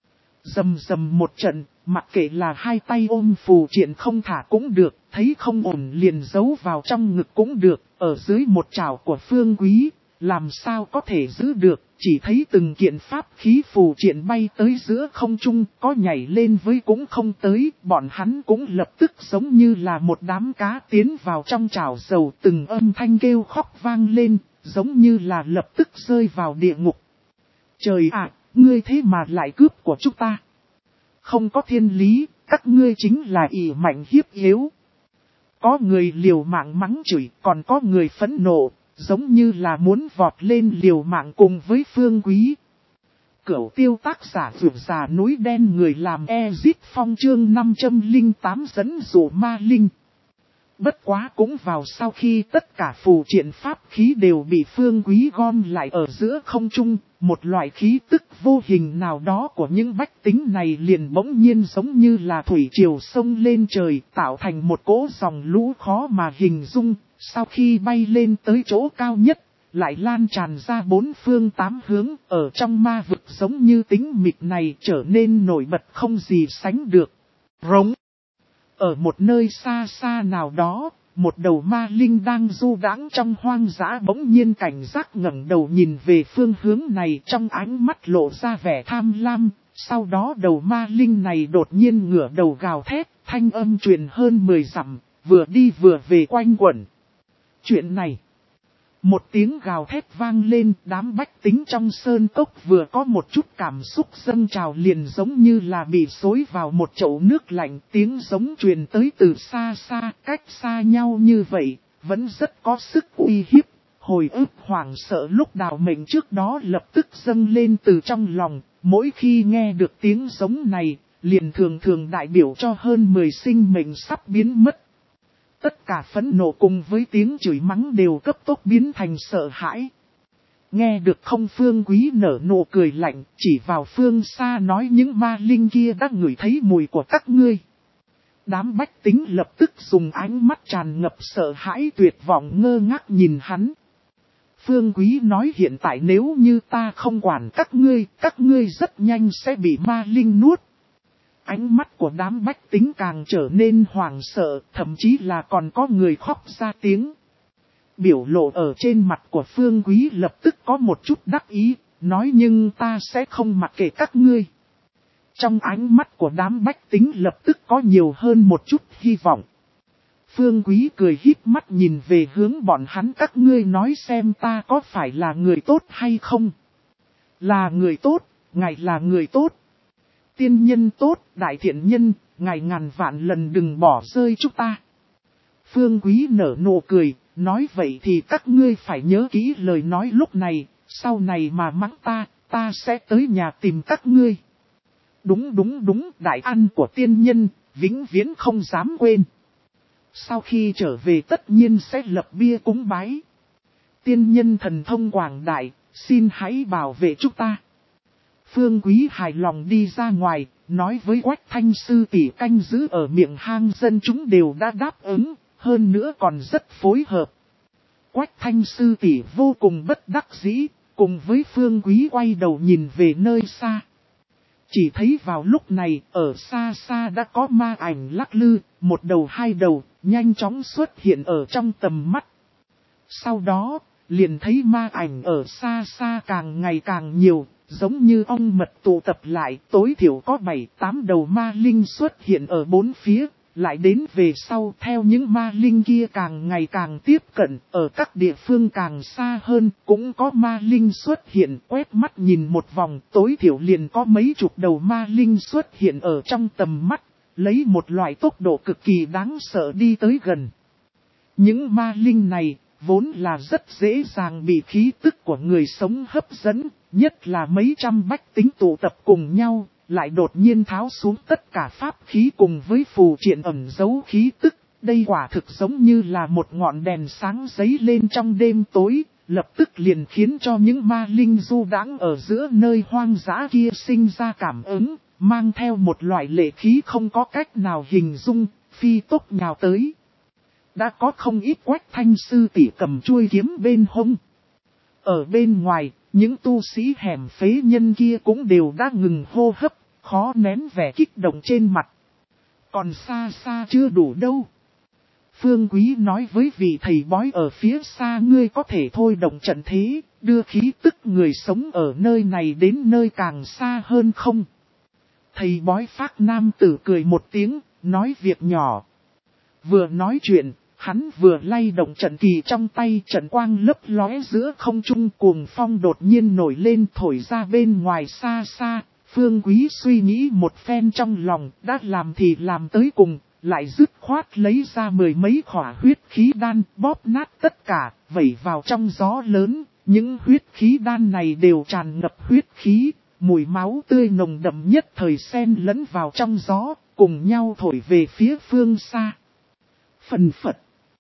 Rầm rầm một trận, mặc kệ là hai tay ôm phù triện không thả cũng được, thấy không ổn liền giấu vào trong ngực cũng được, ở dưới một trảo của Phương Quý, làm sao có thể giữ được, chỉ thấy từng kiện pháp khí phù triện bay tới giữa không trung, có nhảy lên với cũng không tới, bọn hắn cũng lập tức giống như là một đám cá tiến vào trong chảo dầu, từng âm thanh kêu khóc vang lên, giống như là lập tức rơi vào địa ngục. Trời ạ, ngươi thế mà lại cướp của chúng ta. Không có thiên lý, các ngươi chính là ỷ mạnh hiếp yếu. Có người liều mạng mắng chửi, còn có người phẫn nộ, giống như là muốn vọt lên liều mạng cùng với Phương Quý. Cửu tiêu tác giả vượt già núi đen người làm Ezit Phong chương năm trăm lẻ tám dẫn dụ ma linh. Bất quá cũng vào sau khi tất cả phù triện pháp khí đều bị Phương Quý gom lại ở giữa không trung, một loại khí tức vô hình nào đó của những bách tính này liền bỗng nhiên giống như là thủy triều sông lên trời, tạo thành một cỗ dòng lũ khó mà hình dung, sau khi bay lên tới chỗ cao nhất, lại lan tràn ra bốn phương tám hướng, ở trong ma vực giống như tính mịch này trở nên nổi bật không gì sánh được. Rống. Ở một nơi xa xa nào đó, một đầu ma linh đang du đãng trong hoang dã bỗng nhiên cảnh giác ngẩng đầu nhìn về phương hướng này, trong ánh mắt lộ ra vẻ tham lam, sau đó đầu ma linh này đột nhiên ngửa đầu gào thét, thanh âm truyền hơn mười dặm, vừa đi vừa về quanh quẩn. Chuyện này, một tiếng gào thét vang lên, đám bách tính trong sơn cốc vừa có một chút cảm xúc dâng trào liền giống như là bị xối vào một chậu nước lạnh, tiếng giống truyền tới từ xa xa, cách xa nhau như vậy, vẫn rất có sức uy hiếp. Hồi ức hoảng sợ lúc đào mệnh trước đó lập tức dâng lên từ trong lòng, mỗi khi nghe được tiếng giống này, liền thường thường đại biểu cho hơn mười sinh mệnh sắp biến mất. Tất cả phẫn nộ cùng với tiếng chửi mắng đều cấp tốc biến thành sợ hãi. Nghe được không, Phương Quý nở nụ cười lạnh, chỉ vào phương xa nói những ma linh kia đã ngửi thấy mùi của các ngươi. Đám bách tính lập tức dùng ánh mắt tràn ngập sợ hãi tuyệt vọng ngơ ngác nhìn hắn. Phương Quý nói hiện tại nếu như ta không quản các ngươi, các ngươi rất nhanh sẽ bị ma linh nuốt. Ánh mắt của đám bách tính càng trở nên hoảng sợ, thậm chí là còn có người khóc ra tiếng. Biểu lộ ở trên mặt của Phương Quý lập tức có một chút đắc ý, nói nhưng ta sẽ không mặc kệ các ngươi. Trong ánh mắt của đám bách tính lập tức có nhiều hơn một chút hy vọng. Phương Quý cười híp mắt nhìn về hướng bọn hắn, các ngươi nói xem ta có phải là người tốt hay không? Là người tốt, ngài là người tốt. Tiên nhân tốt, đại thiện nhân, ngài ngàn vạn lần đừng bỏ rơi chúng ta. Phương Quý nở nụ cười, nói vậy thì các ngươi phải nhớ kỹ lời nói lúc này, sau này mà mắng ta, ta sẽ tới nhà tìm các ngươi. Đúng đúng đúng, đại ăn của tiên nhân, vĩnh viễn không dám quên. Sau khi trở về tất nhiên sẽ lập bia cúng bái. Tiên nhân thần thông quảng đại, xin hãy bảo vệ chúng ta. Phương Quý hài lòng đi ra ngoài, nói với Quách Thanh sư tỷ canh giữ ở miệng hang dân chúng đều đã đáp ứng, hơn nữa còn rất phối hợp. Quách Thanh sư tỷ vô cùng bất đắc dĩ, cùng với Phương Quý quay đầu nhìn về nơi xa. Chỉ thấy vào lúc này, ở xa xa đã có ma ảnh lắc lư, một đầu hai đầu, nhanh chóng xuất hiện ở trong tầm mắt. Sau đó, liền thấy ma ảnh ở xa xa càng ngày càng nhiều, giống như ong mật tụ tập lại, tối thiểu có bảy tám đầu ma linh xuất hiện ở bốn phía, lại đến về sau theo những ma linh kia càng ngày càng tiếp cận, ở các địa phương càng xa hơn, cũng có ma linh xuất hiện, quét mắt nhìn một vòng, tối thiểu liền có mấy chục đầu ma linh xuất hiện ở trong tầm mắt, lấy một loại tốc độ cực kỳ đáng sợ đi tới gần. Những ma linh này, vốn là rất dễ dàng bị khí tức của người sống hấp dẫn, nhất là mấy trăm bách tính tụ tập cùng nhau, lại đột nhiên tháo xuống tất cả pháp khí cùng với phù triện ẩn giấu khí tức. Đây quả thực giống như là một ngọn đèn sáng giấy lên trong đêm tối, lập tức liền khiến cho những ma linh du đãng ở giữa nơi hoang dã kia sinh ra cảm ứng, mang theo một loại lệ khí không có cách nào hình dung, phi tốc nhào tới. Đã có không ít Quách Thanh sư tỷ cầm chuôi kiếm bên hông. Ở bên ngoài, những tu sĩ hẻm phế nhân kia cũng đều đã ngừng hô hấp, khó nén vẻ kích động trên mặt. Còn xa xa chưa đủ đâu. Phương Quý nói với vị thầy bói ở phía xa, ngươi có thể thôi động trận thế, đưa khí tức người sống ở nơi này đến nơi càng xa hơn không? Thầy bói Phác nam tử cười một tiếng, nói việc nhỏ. Vừa nói chuyện, hắn vừa lay động trận kỳ trong tay, trận quang lấp lóe giữa không trung, cuồng phong đột nhiên nổi lên thổi ra bên ngoài xa xa. Phương Quý suy nghĩ một phen trong lòng, đã làm thì làm tới cùng, lại dứt khoát lấy ra mười mấy khỏa huyết khí đan, bóp nát tất cả, vẩy vào trong gió lớn. Những huyết khí đan này đều tràn ngập huyết khí, mùi máu tươi nồng đậm nhất thời xen lẫn vào trong gió, cùng nhau thổi về phía phương xa. Phần phật,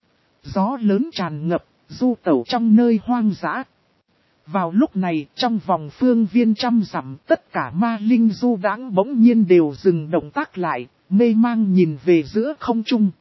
gió lớn tràn ngập, du tẩu trong nơi hoang dã. Vào lúc này, trong vòng phương viên trăm dặm, tất cả ma linh du đãng bỗng nhiên đều dừng động tác lại, mê mang nhìn về giữa không trung.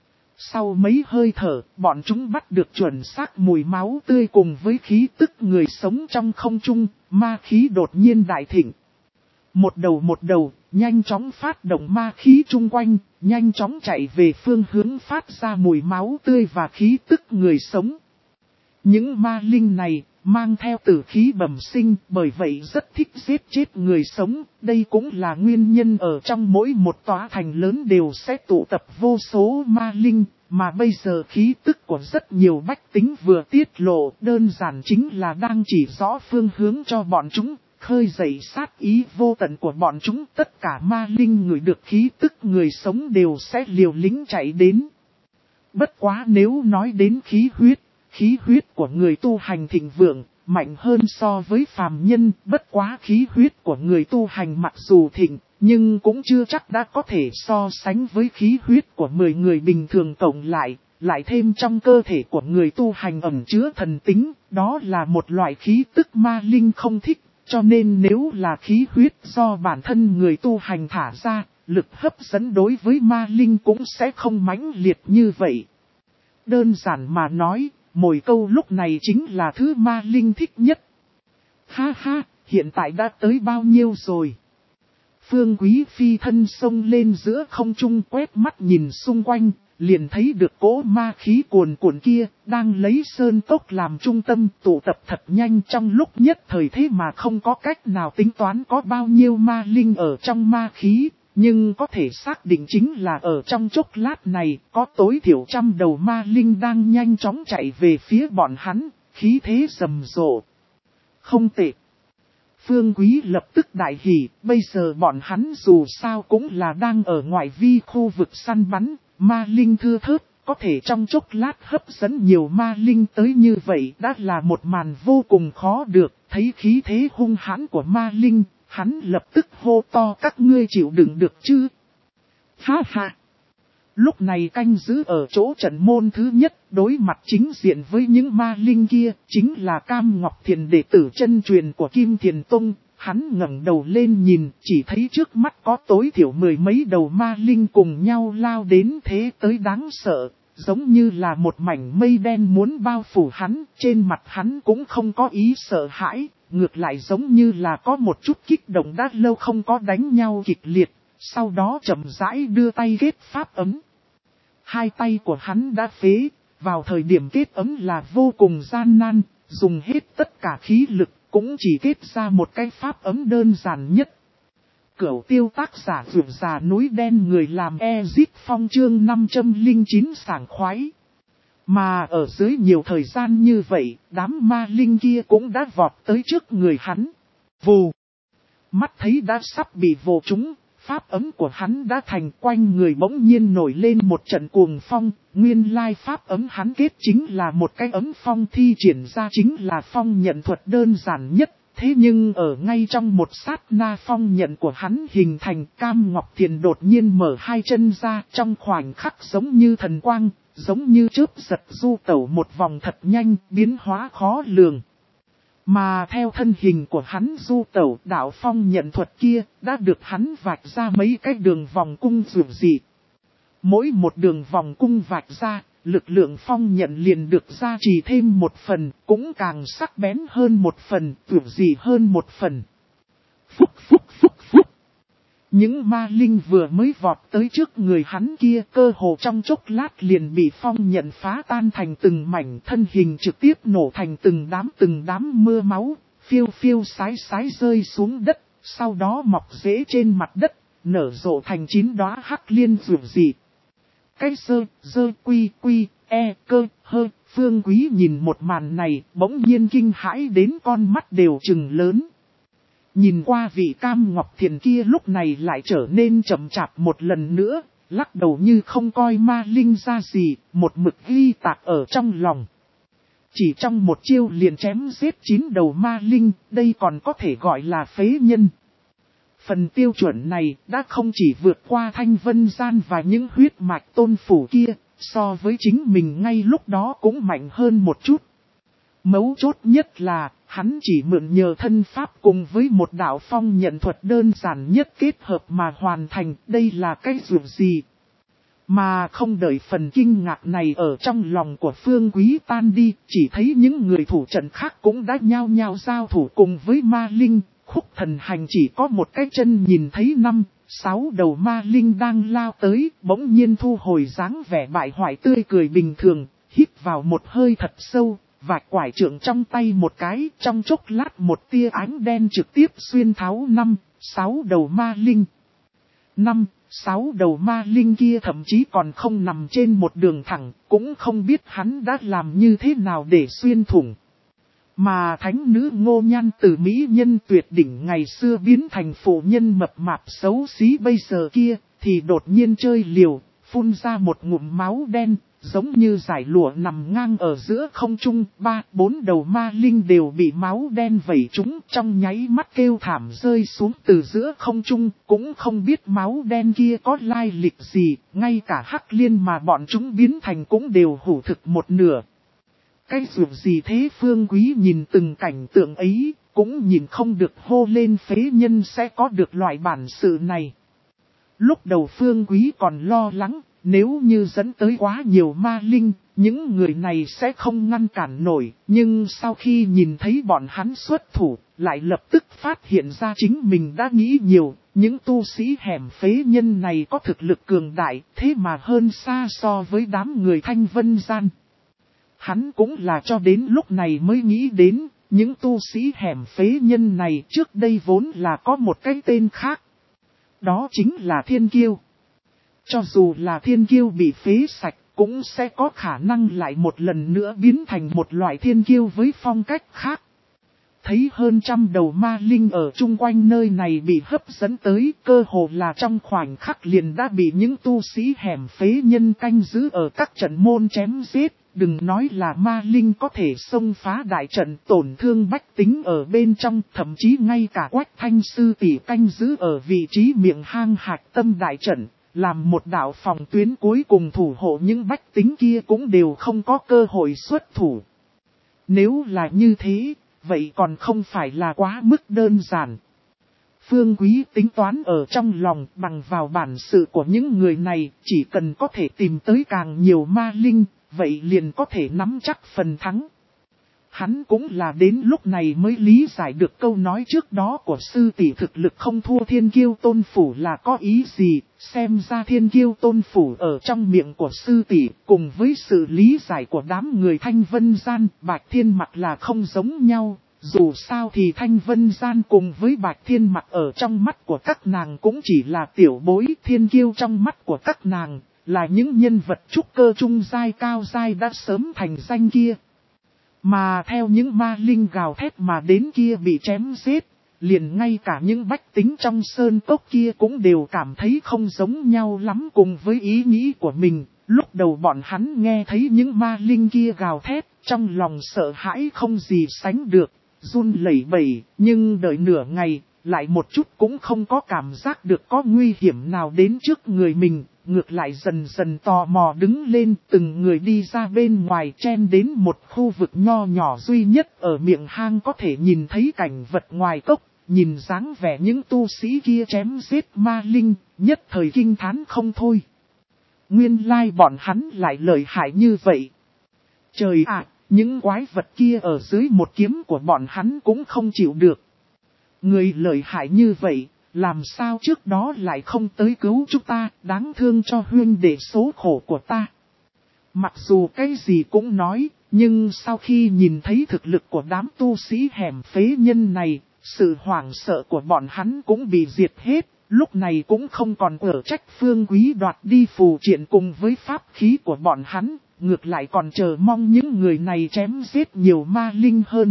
Sau mấy hơi thở, bọn chúng bắt được chuẩn xác mùi máu tươi cùng với khí tức người sống trong không trung, ma khí đột nhiên đại thịnh. Một đầu một đầu, nhanh chóng phát động ma khí chung quanh, nhanh chóng chạy về phương hướng phát ra mùi máu tươi và khí tức người sống. Những ma linh này, mang theo tử khí bẩm sinh, bởi vậy rất thích giết chết người sống. Đây cũng là nguyên nhân ở trong mỗi một tòa thành lớn đều sẽ tụ tập vô số ma linh. Mà bây giờ khí tức của rất nhiều bách tính vừa tiết lộ, đơn giản chính là đang chỉ rõ phương hướng cho bọn chúng, khơi dậy sát ý vô tận của bọn chúng. Tất cả ma linh ngửi được khí tức người sống đều sẽ liều lĩnh chạy đến. Bất quá nếu nói đến khí huyết, khí huyết của người tu hành thịnh vượng, mạnh hơn so với phàm nhân. Bất quá khí huyết của người tu hành mặc dù thịnh, nhưng cũng chưa chắc đã có thể so sánh với khí huyết của mười người bình thường cộng lại. Lại thêm trong cơ thể của người tu hành ẩn chứa thần tính, đó là một loại khí tức ma linh không thích. Cho nên nếu là khí huyết do bản thân người tu hành thả ra, lực hấp dẫn đối với ma linh cũng sẽ không mãnh liệt như vậy. Đơn giản mà nói, mồi câu lúc này chính là thứ ma linh thích nhất. Ha ha, hiện tại đã tới bao nhiêu rồi? Phương Quý phi thân xông lên giữa không trung, quét mắt nhìn xung quanh, liền thấy được cỗ ma khí cuồn cuộn kia, đang lấy sơn cốc làm trung tâm tụ tập thật nhanh trong lúc nhất thời, thế mà không có cách nào tính toán có bao nhiêu ma linh ở trong ma khí. Nhưng có thể xác định chính là ở trong chốc lát này, có tối thiểu trăm đầu ma linh đang nhanh chóng chạy về phía bọn hắn, khí thế rầm rộ. Không tệ. Phương Quý lập tức đại hỉ, bây giờ bọn hắn dù sao cũng là đang ở ngoài vi khu vực săn bắn, ma linh thưa thớt, có thể trong chốc lát hấp dẫn nhiều ma linh tới như vậy đã là một màn vô cùng khó được. Thấy khí thế hung hãn của ma linh, hắn lập tức hô to, các ngươi chịu đựng được chứ? Ha ha! Lúc này canh giữ ở chỗ trận môn thứ nhất, đối mặt chính diện với những ma linh kia, chính là Cam Ngọc Thiền, đệ tử chân truyền của Kim Thiền Tông. Hắn ngẩng đầu lên nhìn, chỉ thấy trước mắt có tối thiểu mười mấy đầu ma linh cùng nhau lao đến, thế tới đáng sợ, giống như là một mảnh mây đen muốn bao phủ hắn. Trên mặt hắn cũng không có ý sợ hãi, ngược lại giống như là có một chút kích động, đã lâu không có đánh nhau kịch liệt. Sau đó chậm rãi đưa tay kết pháp ấm. Hai tay của hắn đã phế, vào thời điểm kết ấm là vô cùng gian nan, dùng hết tất cả khí lực, cũng chỉ kết ra một cái pháp ấm đơn giản nhất. Cửu tiêu tác giả vượt già núi đen, người làm Ezit Phong, chương năm trăm lẻ chín sảng khoái. Mà ở dưới nhiều thời gian như vậy, đám ma linh kia cũng đã vọt tới trước người hắn. Vù! Mắt thấy đã sắp bị vồ trúng, pháp ấm của hắn đã thành, quanh người bỗng nhiên nổi lên một trận cuồng phong. Nguyên lai pháp ấm hắn kết chính là một cái ấm phong, thi triển ra chính là phong nhận thuật đơn giản nhất. Thế nhưng ở ngay trong một sát na phong nhận của hắn hình thành, Cam Ngọc Thiền đột nhiên mở hai chân ra, trong khoảnh khắc giống như thần quang, giống như chớp giật du tẩu một vòng thật nhanh, biến hóa khó lường. Mà theo thân hình của hắn du tẩu, đạo phong nhận thuật kia đã được hắn vạch ra mấy cái đường vòng cung dường dị. Mỗi một đường vòng cung vạch ra lực lượng phong nhận liền được gia trì thêm một phần, cũng càng sắc bén hơn một phần, tuyệt dị hơn một phần. Phúc phúc phúc phúc. Những ma linh vừa mới vọt tới trước người hắn kia cơ hồ trong chốc lát liền bị phong nhận phá tan thành từng mảnh, thân hình trực tiếp nổ thành từng đám từng đám mưa máu, phiêu phiêu sái sái rơi xuống đất, sau đó mọc rễ trên mặt đất, nở rộ thành chín đóa hắc liên rượu dị. Cái sơ, dơ quy quy, e, cơ, hơ, Phương Quý nhìn một màn này, bỗng nhiên kinh hãi đến con mắt đều trừng lớn. Nhìn qua vị Cam Ngọc Thiền kia lúc này lại trở nên chậm chạp một lần nữa, lắc đầu như không coi ma linh ra gì, một mực ghi tạc ở trong lòng. Chỉ trong một chiêu liền chém giết chín đầu ma linh, đây còn có thể gọi là phế nhân. Phần tiêu chuẩn này đã không chỉ vượt qua Thanh Vân Gian và những huyết mạch tôn phủ kia, so với chính mình ngay lúc đó cũng mạnh hơn một chút. Mấu chốt nhất là, hắn chỉ mượn nhờ thân pháp cùng với một đạo phong nhận thuật đơn giản nhất kết hợp mà hoàn thành, đây là cái dù gì. Mà không đợi phần kinh ngạc này ở trong lòng của Phương Quý tan đi, chỉ thấy những người thủ trận khác cũng đã nhao nhao giao thủ cùng với ma linh. Khúc Thần Hành chỉ có một cái chân nhìn thấy năm, sáu đầu ma linh đang lao tới, bỗng nhiên thu hồi dáng vẻ bại hoại tươi cười bình thường, hít vào một hơi thật sâu, vạch quải trượng trong tay một cái, trong chốc lát một tia ánh đen trực tiếp xuyên thấu năm, sáu đầu ma linh. Năm, sáu đầu ma linh kia thậm chí còn không nằm trên một đường thẳng, cũng không biết hắn đã làm như thế nào để xuyên thủng. Mà thánh nữ Ngô Nhan từ mỹ nhân tuyệt đỉnh ngày xưa biến thành phụ nhân mập mạp xấu xí bây giờ kia, thì đột nhiên chơi liều, phun ra một ngụm máu đen, giống như dải lụa nằm ngang ở giữa không trung, ba, bốn đầu ma linh đều bị máu đen vẩy trúng, trong nháy mắt kêu thảm rơi xuống từ giữa không trung, cũng không biết máu đen kia có lai lịch gì, ngay cả hắc liên mà bọn chúng biến thành cũng đều hủ thực một nửa. Cái dù gì thế? Phương Quý nhìn từng cảnh tượng ấy, cũng nhìn không được hô lên phế nhân sẽ có được loại bản sự này. Lúc đầu Phương Quý còn lo lắng, nếu như dẫn tới quá nhiều ma linh, những người này sẽ không ngăn cản nổi, nhưng sau khi nhìn thấy bọn hắn xuất thủ, lại lập tức phát hiện ra chính mình đã nghĩ nhiều, những tu sĩ hẻm phế nhân này có thực lực cường đại, thế mà hơn xa so với đám người Thanh Vân Gian. Hắn cũng là cho đến lúc này mới nghĩ đến, những tu sĩ hẻm phế nhân này trước đây vốn là có một cái tên khác. Đó chính là Thiên Kiêu. Cho dù là Thiên Kiêu bị phế sạch, cũng sẽ có khả năng lại một lần nữa biến thành một loại Thiên Kiêu với phong cách khác. Thấy hơn trăm đầu ma linh ở chung quanh nơi này bị hấp dẫn tới, cơ hồ là trong khoảnh khắc liền đã bị những tu sĩ hẻm phế nhân canh giữ ở các trận môn chém giết. Đừng nói là ma linh có thể xông phá đại trận tổn thương bách tính ở bên trong, thậm chí ngay cả Quách Thanh sư tỷ canh giữ ở vị trí miệng hang hạch tâm đại trận, làm một đạo phòng tuyến cuối cùng thủ hộ những bách tính kia cũng đều không có cơ hội xuất thủ. Nếu là như thế, vậy còn không phải là quá mức đơn giản. Phương Quý tính toán ở trong lòng bằng vào bản sự của những người này, chỉ cần có thể tìm tới càng nhiều ma linh, vậy liền có thể nắm chắc phần thắng. Hắn cũng là đến lúc này mới lý giải được câu nói trước đó của sư tỷ thực lực không thua Thiên Kiêu Tôn Phủ là có ý gì, xem ra Thiên Kiêu Tôn Phủ ở trong miệng của sư tỷ cùng với sự lý giải của đám người Thanh Vân Gian, Bạch Thiên Mặc là không giống nhau. Dù sao thì Thanh Vân Gian cùng với Bạch Thiên Mặc ở trong mắt của các nàng cũng chỉ là tiểu bối, thiên kiêu trong mắt của các nàng là những nhân vật trúc cơ trung giai cao giai đã sớm thành danh kia. Mà theo những ma linh gào thét mà đến kia bị chém giết, liền ngay cả những bách tính trong sơn cốc kia cũng đều cảm thấy không giống nhau lắm cùng với ý nghĩ của mình. Lúc đầu bọn hắn nghe thấy những ma linh kia gào thét, trong lòng sợ hãi không gì sánh được, run lẩy bẩy, nhưng đợi nửa ngày, lại một chút cũng không có cảm giác được có nguy hiểm nào đến trước người mình, ngược lại dần dần tò mò đứng lên, từng người đi ra bên ngoài chen đến một khu vực nho nhỏ duy nhất ở miệng hang có thể nhìn thấy cảnh vật ngoài cốc, nhìn dáng vẻ những tu sĩ kia chém giết ma linh, nhất thời kinh thán không thôi. Nguyên lai bọn hắn lại lợi hại như vậy. Trời ạ, những quái vật kia ở dưới một kiếm của bọn hắn cũng không chịu được. Người lợi hại như vậy, làm sao trước đó lại không tới cứu chúng ta, đáng thương cho huynh đệ số khổ của ta. Mặc dù cái gì cũng nói, nhưng sau khi nhìn thấy thực lực của đám tu sĩ hẻm phế nhân này, sự hoảng sợ của bọn hắn cũng bị diệt hết, lúc này cũng không còn ở trách Phương Quý đoạt đi phù triện cùng với pháp khí của bọn hắn, ngược lại còn chờ mong những người này chém giết nhiều ma linh hơn.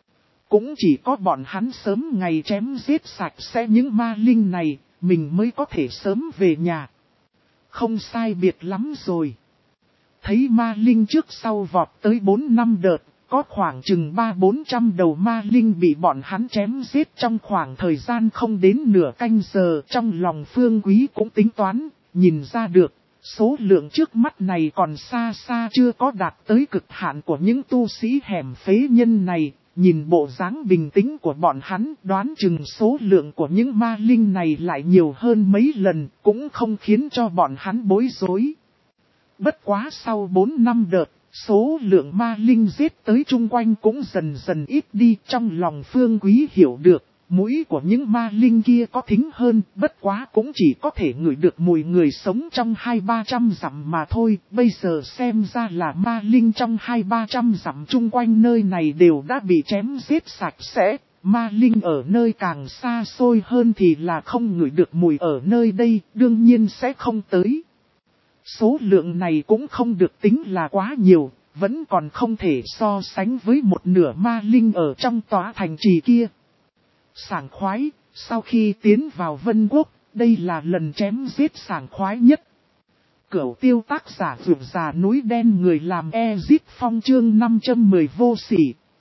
Cũng chỉ có bọn hắn sớm ngày chém giết sạch sẽ những ma linh này, mình mới có thể sớm về nhà. Không sai biệt lắm rồi. Thấy ma linh trước sau vọt tới bốn năm đợt, có khoảng chừng ba bốn trăm đầu ma linh bị bọn hắn chém giết trong khoảng thời gian không đến nửa canh giờ. Trong lòng Phương Quý cũng tính toán, nhìn ra được, số lượng trước mắt này còn xa xa chưa có đạt tới cực hạn của những tu sĩ hẻm phế nhân này. Nhìn bộ dáng bình tĩnh của bọn hắn, đoán chừng số lượng của những ma linh này lại nhiều hơn mấy lần, cũng không khiến cho bọn hắn bối rối. Bất quá sau bốn năm đợt, số lượng ma linh giết tới chung quanh cũng dần dần ít đi. Trong lòng Phương Quý hiểu được, mũi của những ma linh kia có thính hơn, bất quá cũng chỉ có thể ngửi được mùi người sống trong hai ba trăm dặm mà thôi. Bây giờ xem ra là ma linh trong hai ba trăm dặm chung quanh nơi này đều đã bị chém giết sạch sẽ. Ma linh ở nơi càng xa xôi hơn thì là không ngửi được mùi ở nơi đây, đương nhiên sẽ không tới. Số lượng này cũng không được tính là quá nhiều, vẫn còn không thể so sánh với một nửa ma linh ở trong tòa thành trì kia. Sảng khoái, sau khi tiến vào Vân Quốc, đây là lần chém giết sảng khoái nhất. Cửu tiêu tác giả vượt già núi đen người làm Ezit Phong chương năm trăm mười vô sỉ.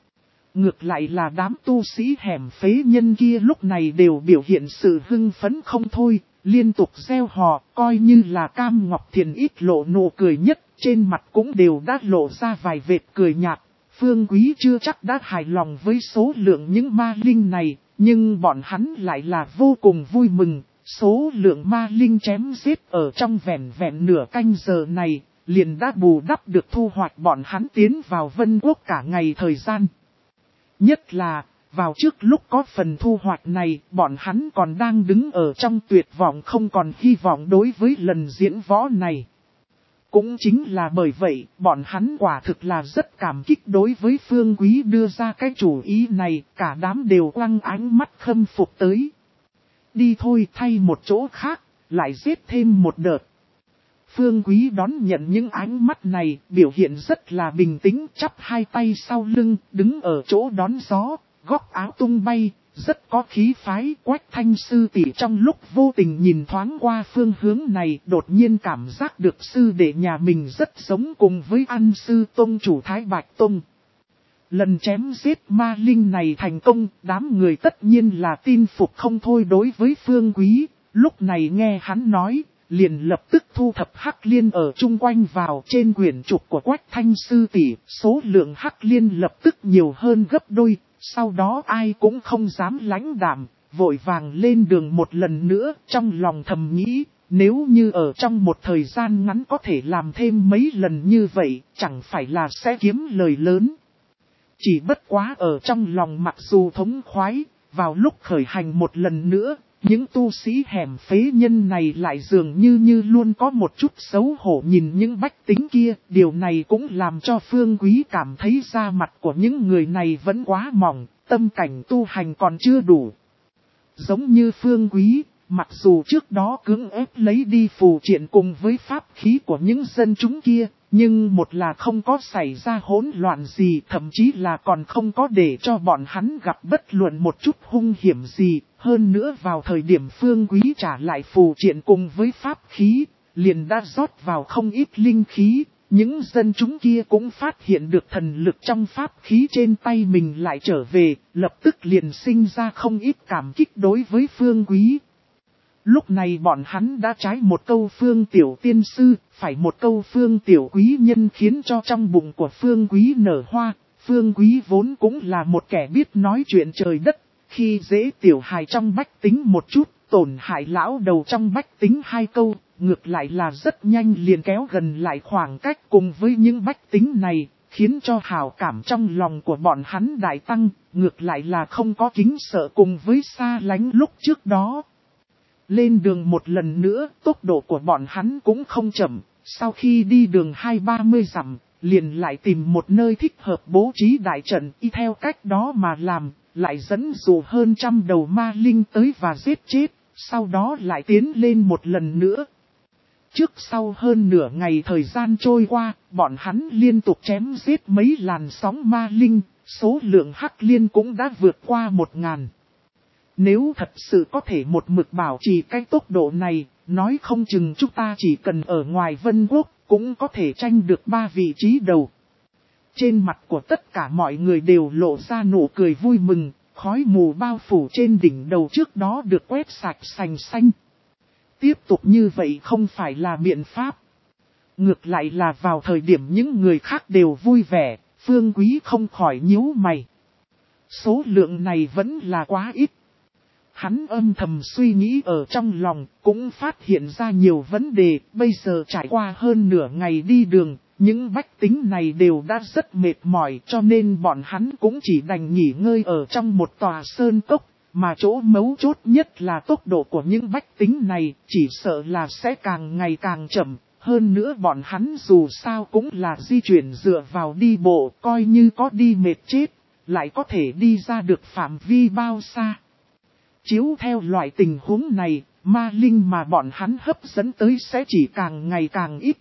Ngược lại là đám tu sĩ hẻm phế nhân kia lúc này đều biểu hiện sự hưng phấn không thôi, liên tục reo hò, coi như là Cam Ngọc Thiền ít lộ nụ cười nhất, trên mặt cũng đều đã lộ ra vài vệt cười nhạt. Phương Quý chưa chắc đã hài lòng với số lượng những ma linh này, nhưng bọn hắn lại là vô cùng vui mừng. Số lượng ma linh chém giết ở trong vẻn vẹn nửa canh giờ này, liền đã bù đắp được thu hoạch bọn hắn tiến vào Vân Quốc cả ngày thời gian. Nhất là, vào trước lúc có phần thu hoạch này, bọn hắn còn đang đứng ở trong tuyệt vọng không còn hy vọng đối với lần diễn võ này. Cũng chính là bởi vậy, bọn hắn quả thực là rất cảm kích đối với Phương Quý đưa ra cái chủ ý này, cả đám đều quăng ánh mắt khâm phục tới. Đi thôi, thay một chỗ khác, lại giết thêm một đợt. Phương Quý đón nhận những ánh mắt này, biểu hiện rất là bình tĩnh, chắp hai tay sau lưng, đứng ở chỗ đón gió, góc áo tung bay, rất có khí phái. Quách Thanh sư tỷ trong lúc vô tình nhìn thoáng qua phương hướng này, đột nhiên cảm giác được sư đệ nhà mình rất giống cùng với An sư tông chủ Thái Bạch Tông. Lần chém giết ma linh này thành công, đám người tất nhiên là tin phục không thôi đối với Phương Quý. Lúc này nghe hắn nói, liền lập tức thu thập hắc liên ở chung quanh vào. Trên quyển trục của Quách Thanh sư tỷ, số lượng hắc liên lập tức nhiều hơn gấp đôi. Sau đó ai cũng không dám lãnh đạm, vội vàng lên đường một lần nữa. Trong lòng thầm nghĩ, nếu như ở trong một thời gian ngắn có thể làm thêm mấy lần như vậy, chẳng phải là sẽ kiếm lời lớn. Chỉ bất quá ở trong lòng mặc dù thống khoái, vào lúc khởi hành một lần nữa, những tu sĩ hẻm phế nhân này lại dường như như luôn có một chút xấu hổ nhìn những bách tính kia. Điều này cũng làm cho Phương Quý cảm thấy da mặt của những người này vẫn quá mỏng, tâm cảnh tu hành còn chưa đủ. Giống như Phương Quý, mặc dù trước đó cưỡng ép lấy đi phù triện cùng với pháp khí của những dân chúng kia, nhưng một là không có xảy ra hỗn loạn gì, thậm chí là còn không có để cho bọn hắn gặp bất luận một chút hung hiểm gì. Hơn nữa vào thời điểm Phương Quý trả lại phù triện cùng với pháp khí, liền đã rót vào không ít linh khí. Những dân chúng kia cũng phát hiện được thần lực trong pháp khí trên tay mình lại trở về, lập tức liền sinh ra không ít cảm kích đối với Phương Quý. Lúc này bọn hắn đã trái một câu Phương tiểu tiên sư, phải một câu Phương tiểu quý nhân, khiến cho trong bụng của Phương Quý nở hoa. Phương Quý vốn cũng là một kẻ biết nói chuyện trời đất, khi dễ tiểu hài trong bách tính một chút, tổn hại lão đầu trong bách tính hai câu, ngược lại là rất nhanh liền kéo gần lại khoảng cách cùng với những bách tính này, khiến cho hào cảm trong lòng của bọn hắn đại tăng, ngược lại là không có kính sợ cùng với xa lánh lúc trước đó. Lên đường một lần nữa, tốc độ của bọn hắn cũng không chậm, sau khi đi đường hai ba mươi dặm, liền lại tìm một nơi thích hợp bố trí đại trận, y theo cách đó mà làm, lại dẫn dụ hơn trăm đầu ma linh tới và giết chết, sau đó lại tiến lên một lần nữa. Trước sau hơn nửa ngày thời gian trôi qua, bọn hắn liên tục chém giết mấy làn sóng ma linh, số lượng hắc liên cũng đã vượt qua một ngàn. Nếu thật sự có thể một mực bảo trì cái tốc độ này, nói không chừng chúng ta chỉ cần ở ngoài Vân Quốc, cũng có thể tranh được ba vị trí đầu. Trên mặt của tất cả mọi người đều lộ ra nụ cười vui mừng, khói mù bao phủ trên đỉnh đầu trước đó được quét sạch sành xanh. Tiếp tục như vậy không phải là biện pháp. Ngược lại là vào thời điểm những người khác đều vui vẻ, Phương Quý không khỏi nhíu mày. Số lượng này vẫn là quá ít. Hắn âm thầm suy nghĩ ở trong lòng, cũng phát hiện ra nhiều vấn đề, bây giờ trải qua hơn nửa ngày đi đường, những bách tính này đều đã rất mệt mỏi cho nên bọn hắn cũng chỉ đành nghỉ ngơi ở trong một tòa sơn cốc, mà chỗ mấu chốt nhất là tốc độ của những bách tính này, chỉ sợ là sẽ càng ngày càng chậm, hơn nữa bọn hắn dù sao cũng là di chuyển dựa vào đi bộ, coi như có đi mệt chết, lại có thể đi ra được phạm vi bao xa. Chiếu theo loại tình huống này, ma linh mà bọn hắn hấp dẫn tới sẽ chỉ càng ngày càng ít.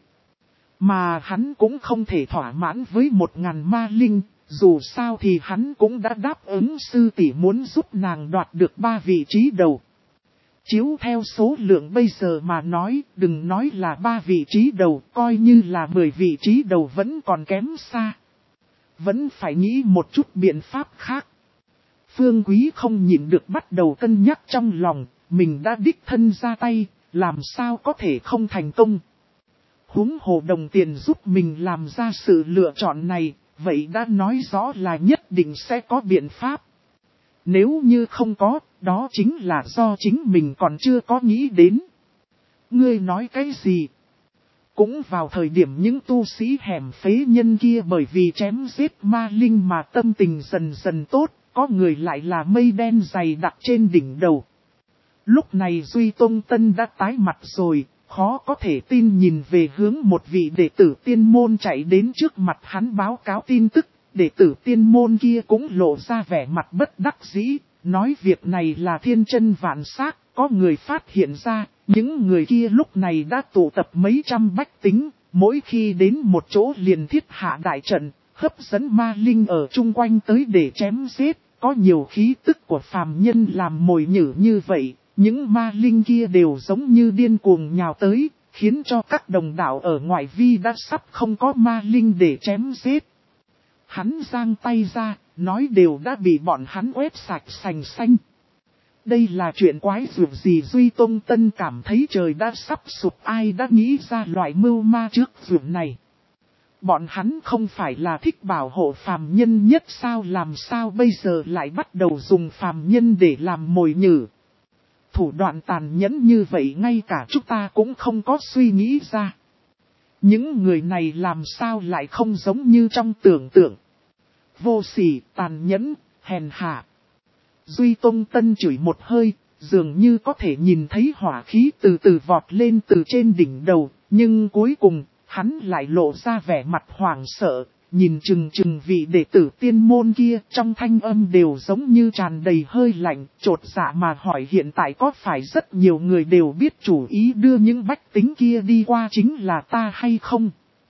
Mà hắn cũng không thể thỏa mãn với một ngàn ma linh, dù sao thì hắn cũng đã đáp ứng sư tỷ muốn giúp nàng đoạt được ba vị trí đầu. Chiếu theo số lượng bây giờ mà nói, đừng nói là ba vị trí đầu, coi như là mười vị trí đầu vẫn còn kém xa. Vẫn phải nghĩ một chút biện pháp khác. Phương Quý không nhịn được bắt đầu cân nhắc trong lòng, mình đã đích thân ra tay, làm sao có thể không thành công. Huống hồ đồng tiền giúp mình làm ra sự lựa chọn này, vậy đã nói rõ là nhất định sẽ có biện pháp. Nếu như không có, đó chính là do chính mình còn chưa có nghĩ đến. Ngươi nói cái gì? Cũng vào thời điểm những tu sĩ hẻm phế nhân kia bởi vì chém giết ma linh mà tâm tình dần dần tốt, có người lại là mây đen dày đặc trên đỉnh đầu. Lúc này Duy Tông Tân đã tái mặt rồi, khó có thể tin nhìn về hướng một vị đệ tử tiên môn chạy đến trước mặt hắn báo cáo tin tức. Đệ tử tiên môn kia cũng lộ ra vẻ mặt bất đắc dĩ, nói việc này là thiên chân vạn xác, có người phát hiện ra, những người kia lúc này đã tụ tập mấy trăm bách tính, mỗi khi đến một chỗ liền thiết hạ đại trận, hấp dẫn ma linh ở chung quanh tới để chém giết, có nhiều khí tức của phàm nhân làm mồi nhử như vậy, những ma linh kia đều giống như điên cuồng nhào tới, khiến cho các đồng đạo ở ngoại vi đã sắp không có ma linh để chém giết. Hắn giang tay ra, nói đều đã bị bọn hắn quét sạch sành xanh. Đây là chuyện quái dường gì Duy Tông Tân cảm thấy trời đã sắp sụp, ai đã nghĩ ra loại mưu ma trước dường này. Bọn hắn không phải là thích bảo hộ phàm nhân nhất sao, làm sao bây giờ lại bắt đầu dùng phàm nhân để làm mồi nhử. Thủ đoạn tàn nhẫn như vậy ngay cả chúng ta cũng không có suy nghĩ ra. Những người này làm sao lại không giống như trong tưởng tượng. Vô sỉ, tàn nhẫn, hèn hạ. Duy Tông Tân chửi một hơi, dường như có thể nhìn thấy hỏa khí từ từ vọt lên từ trên đỉnh đầu, nhưng cuối cùng, hắn lại lộ ra vẻ mặt hoảng sợ, nhìn chừng chừng vị đệ tử tiên môn kia, trong thanh âm đều giống như tràn đầy hơi lạnh, chột dạ mà hỏi hiện tại có phải rất nhiều người đều biết chủ ý đưa những bách tính kia đi qua chính là ta hay không?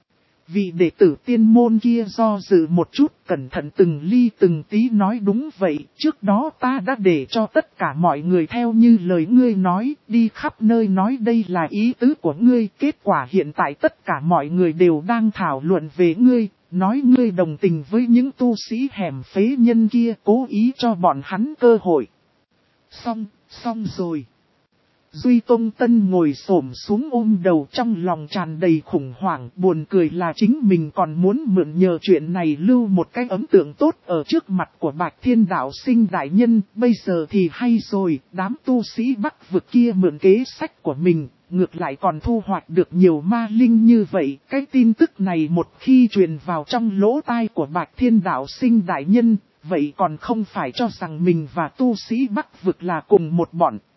Vị đệ tử tiên môn kia do dự một chút, cẩn thận từng ly từng tí nói đúng vậy, trước đó ta đã để cho tất cả mọi người theo như lời ngươi nói, đi khắp nơi nói đây là ý tứ của ngươi, kết quả hiện tại tất cả mọi người đều đang thảo luận về ngươi, nói ngươi đồng tình với những tu sĩ hẻm phế nhân kia, cố ý cho bọn hắn cơ hội. Xong, xong rồi. Duy Tông Tân ngồi xổm xuống ôm đầu, trong lòng tràn đầy khủng hoảng, buồn cười là chính mình còn muốn mượn nhờ chuyện này lưu một cái ấn tượng tốt ở trước mặt của Bạch Thiên Đạo Sinh đại nhân, bây giờ thì hay rồi, đám tu sĩ Bắc vực kia mượn kế sách của mình, ngược lại còn thu hoạch được nhiều ma linh như vậy. Cái tin tức này một khi truyền vào trong lỗ tai của Bạch Thiên Đạo Sinh đại nhân, vậy còn không phải cho rằng mình và tu sĩ Bắc vực là cùng một bọn.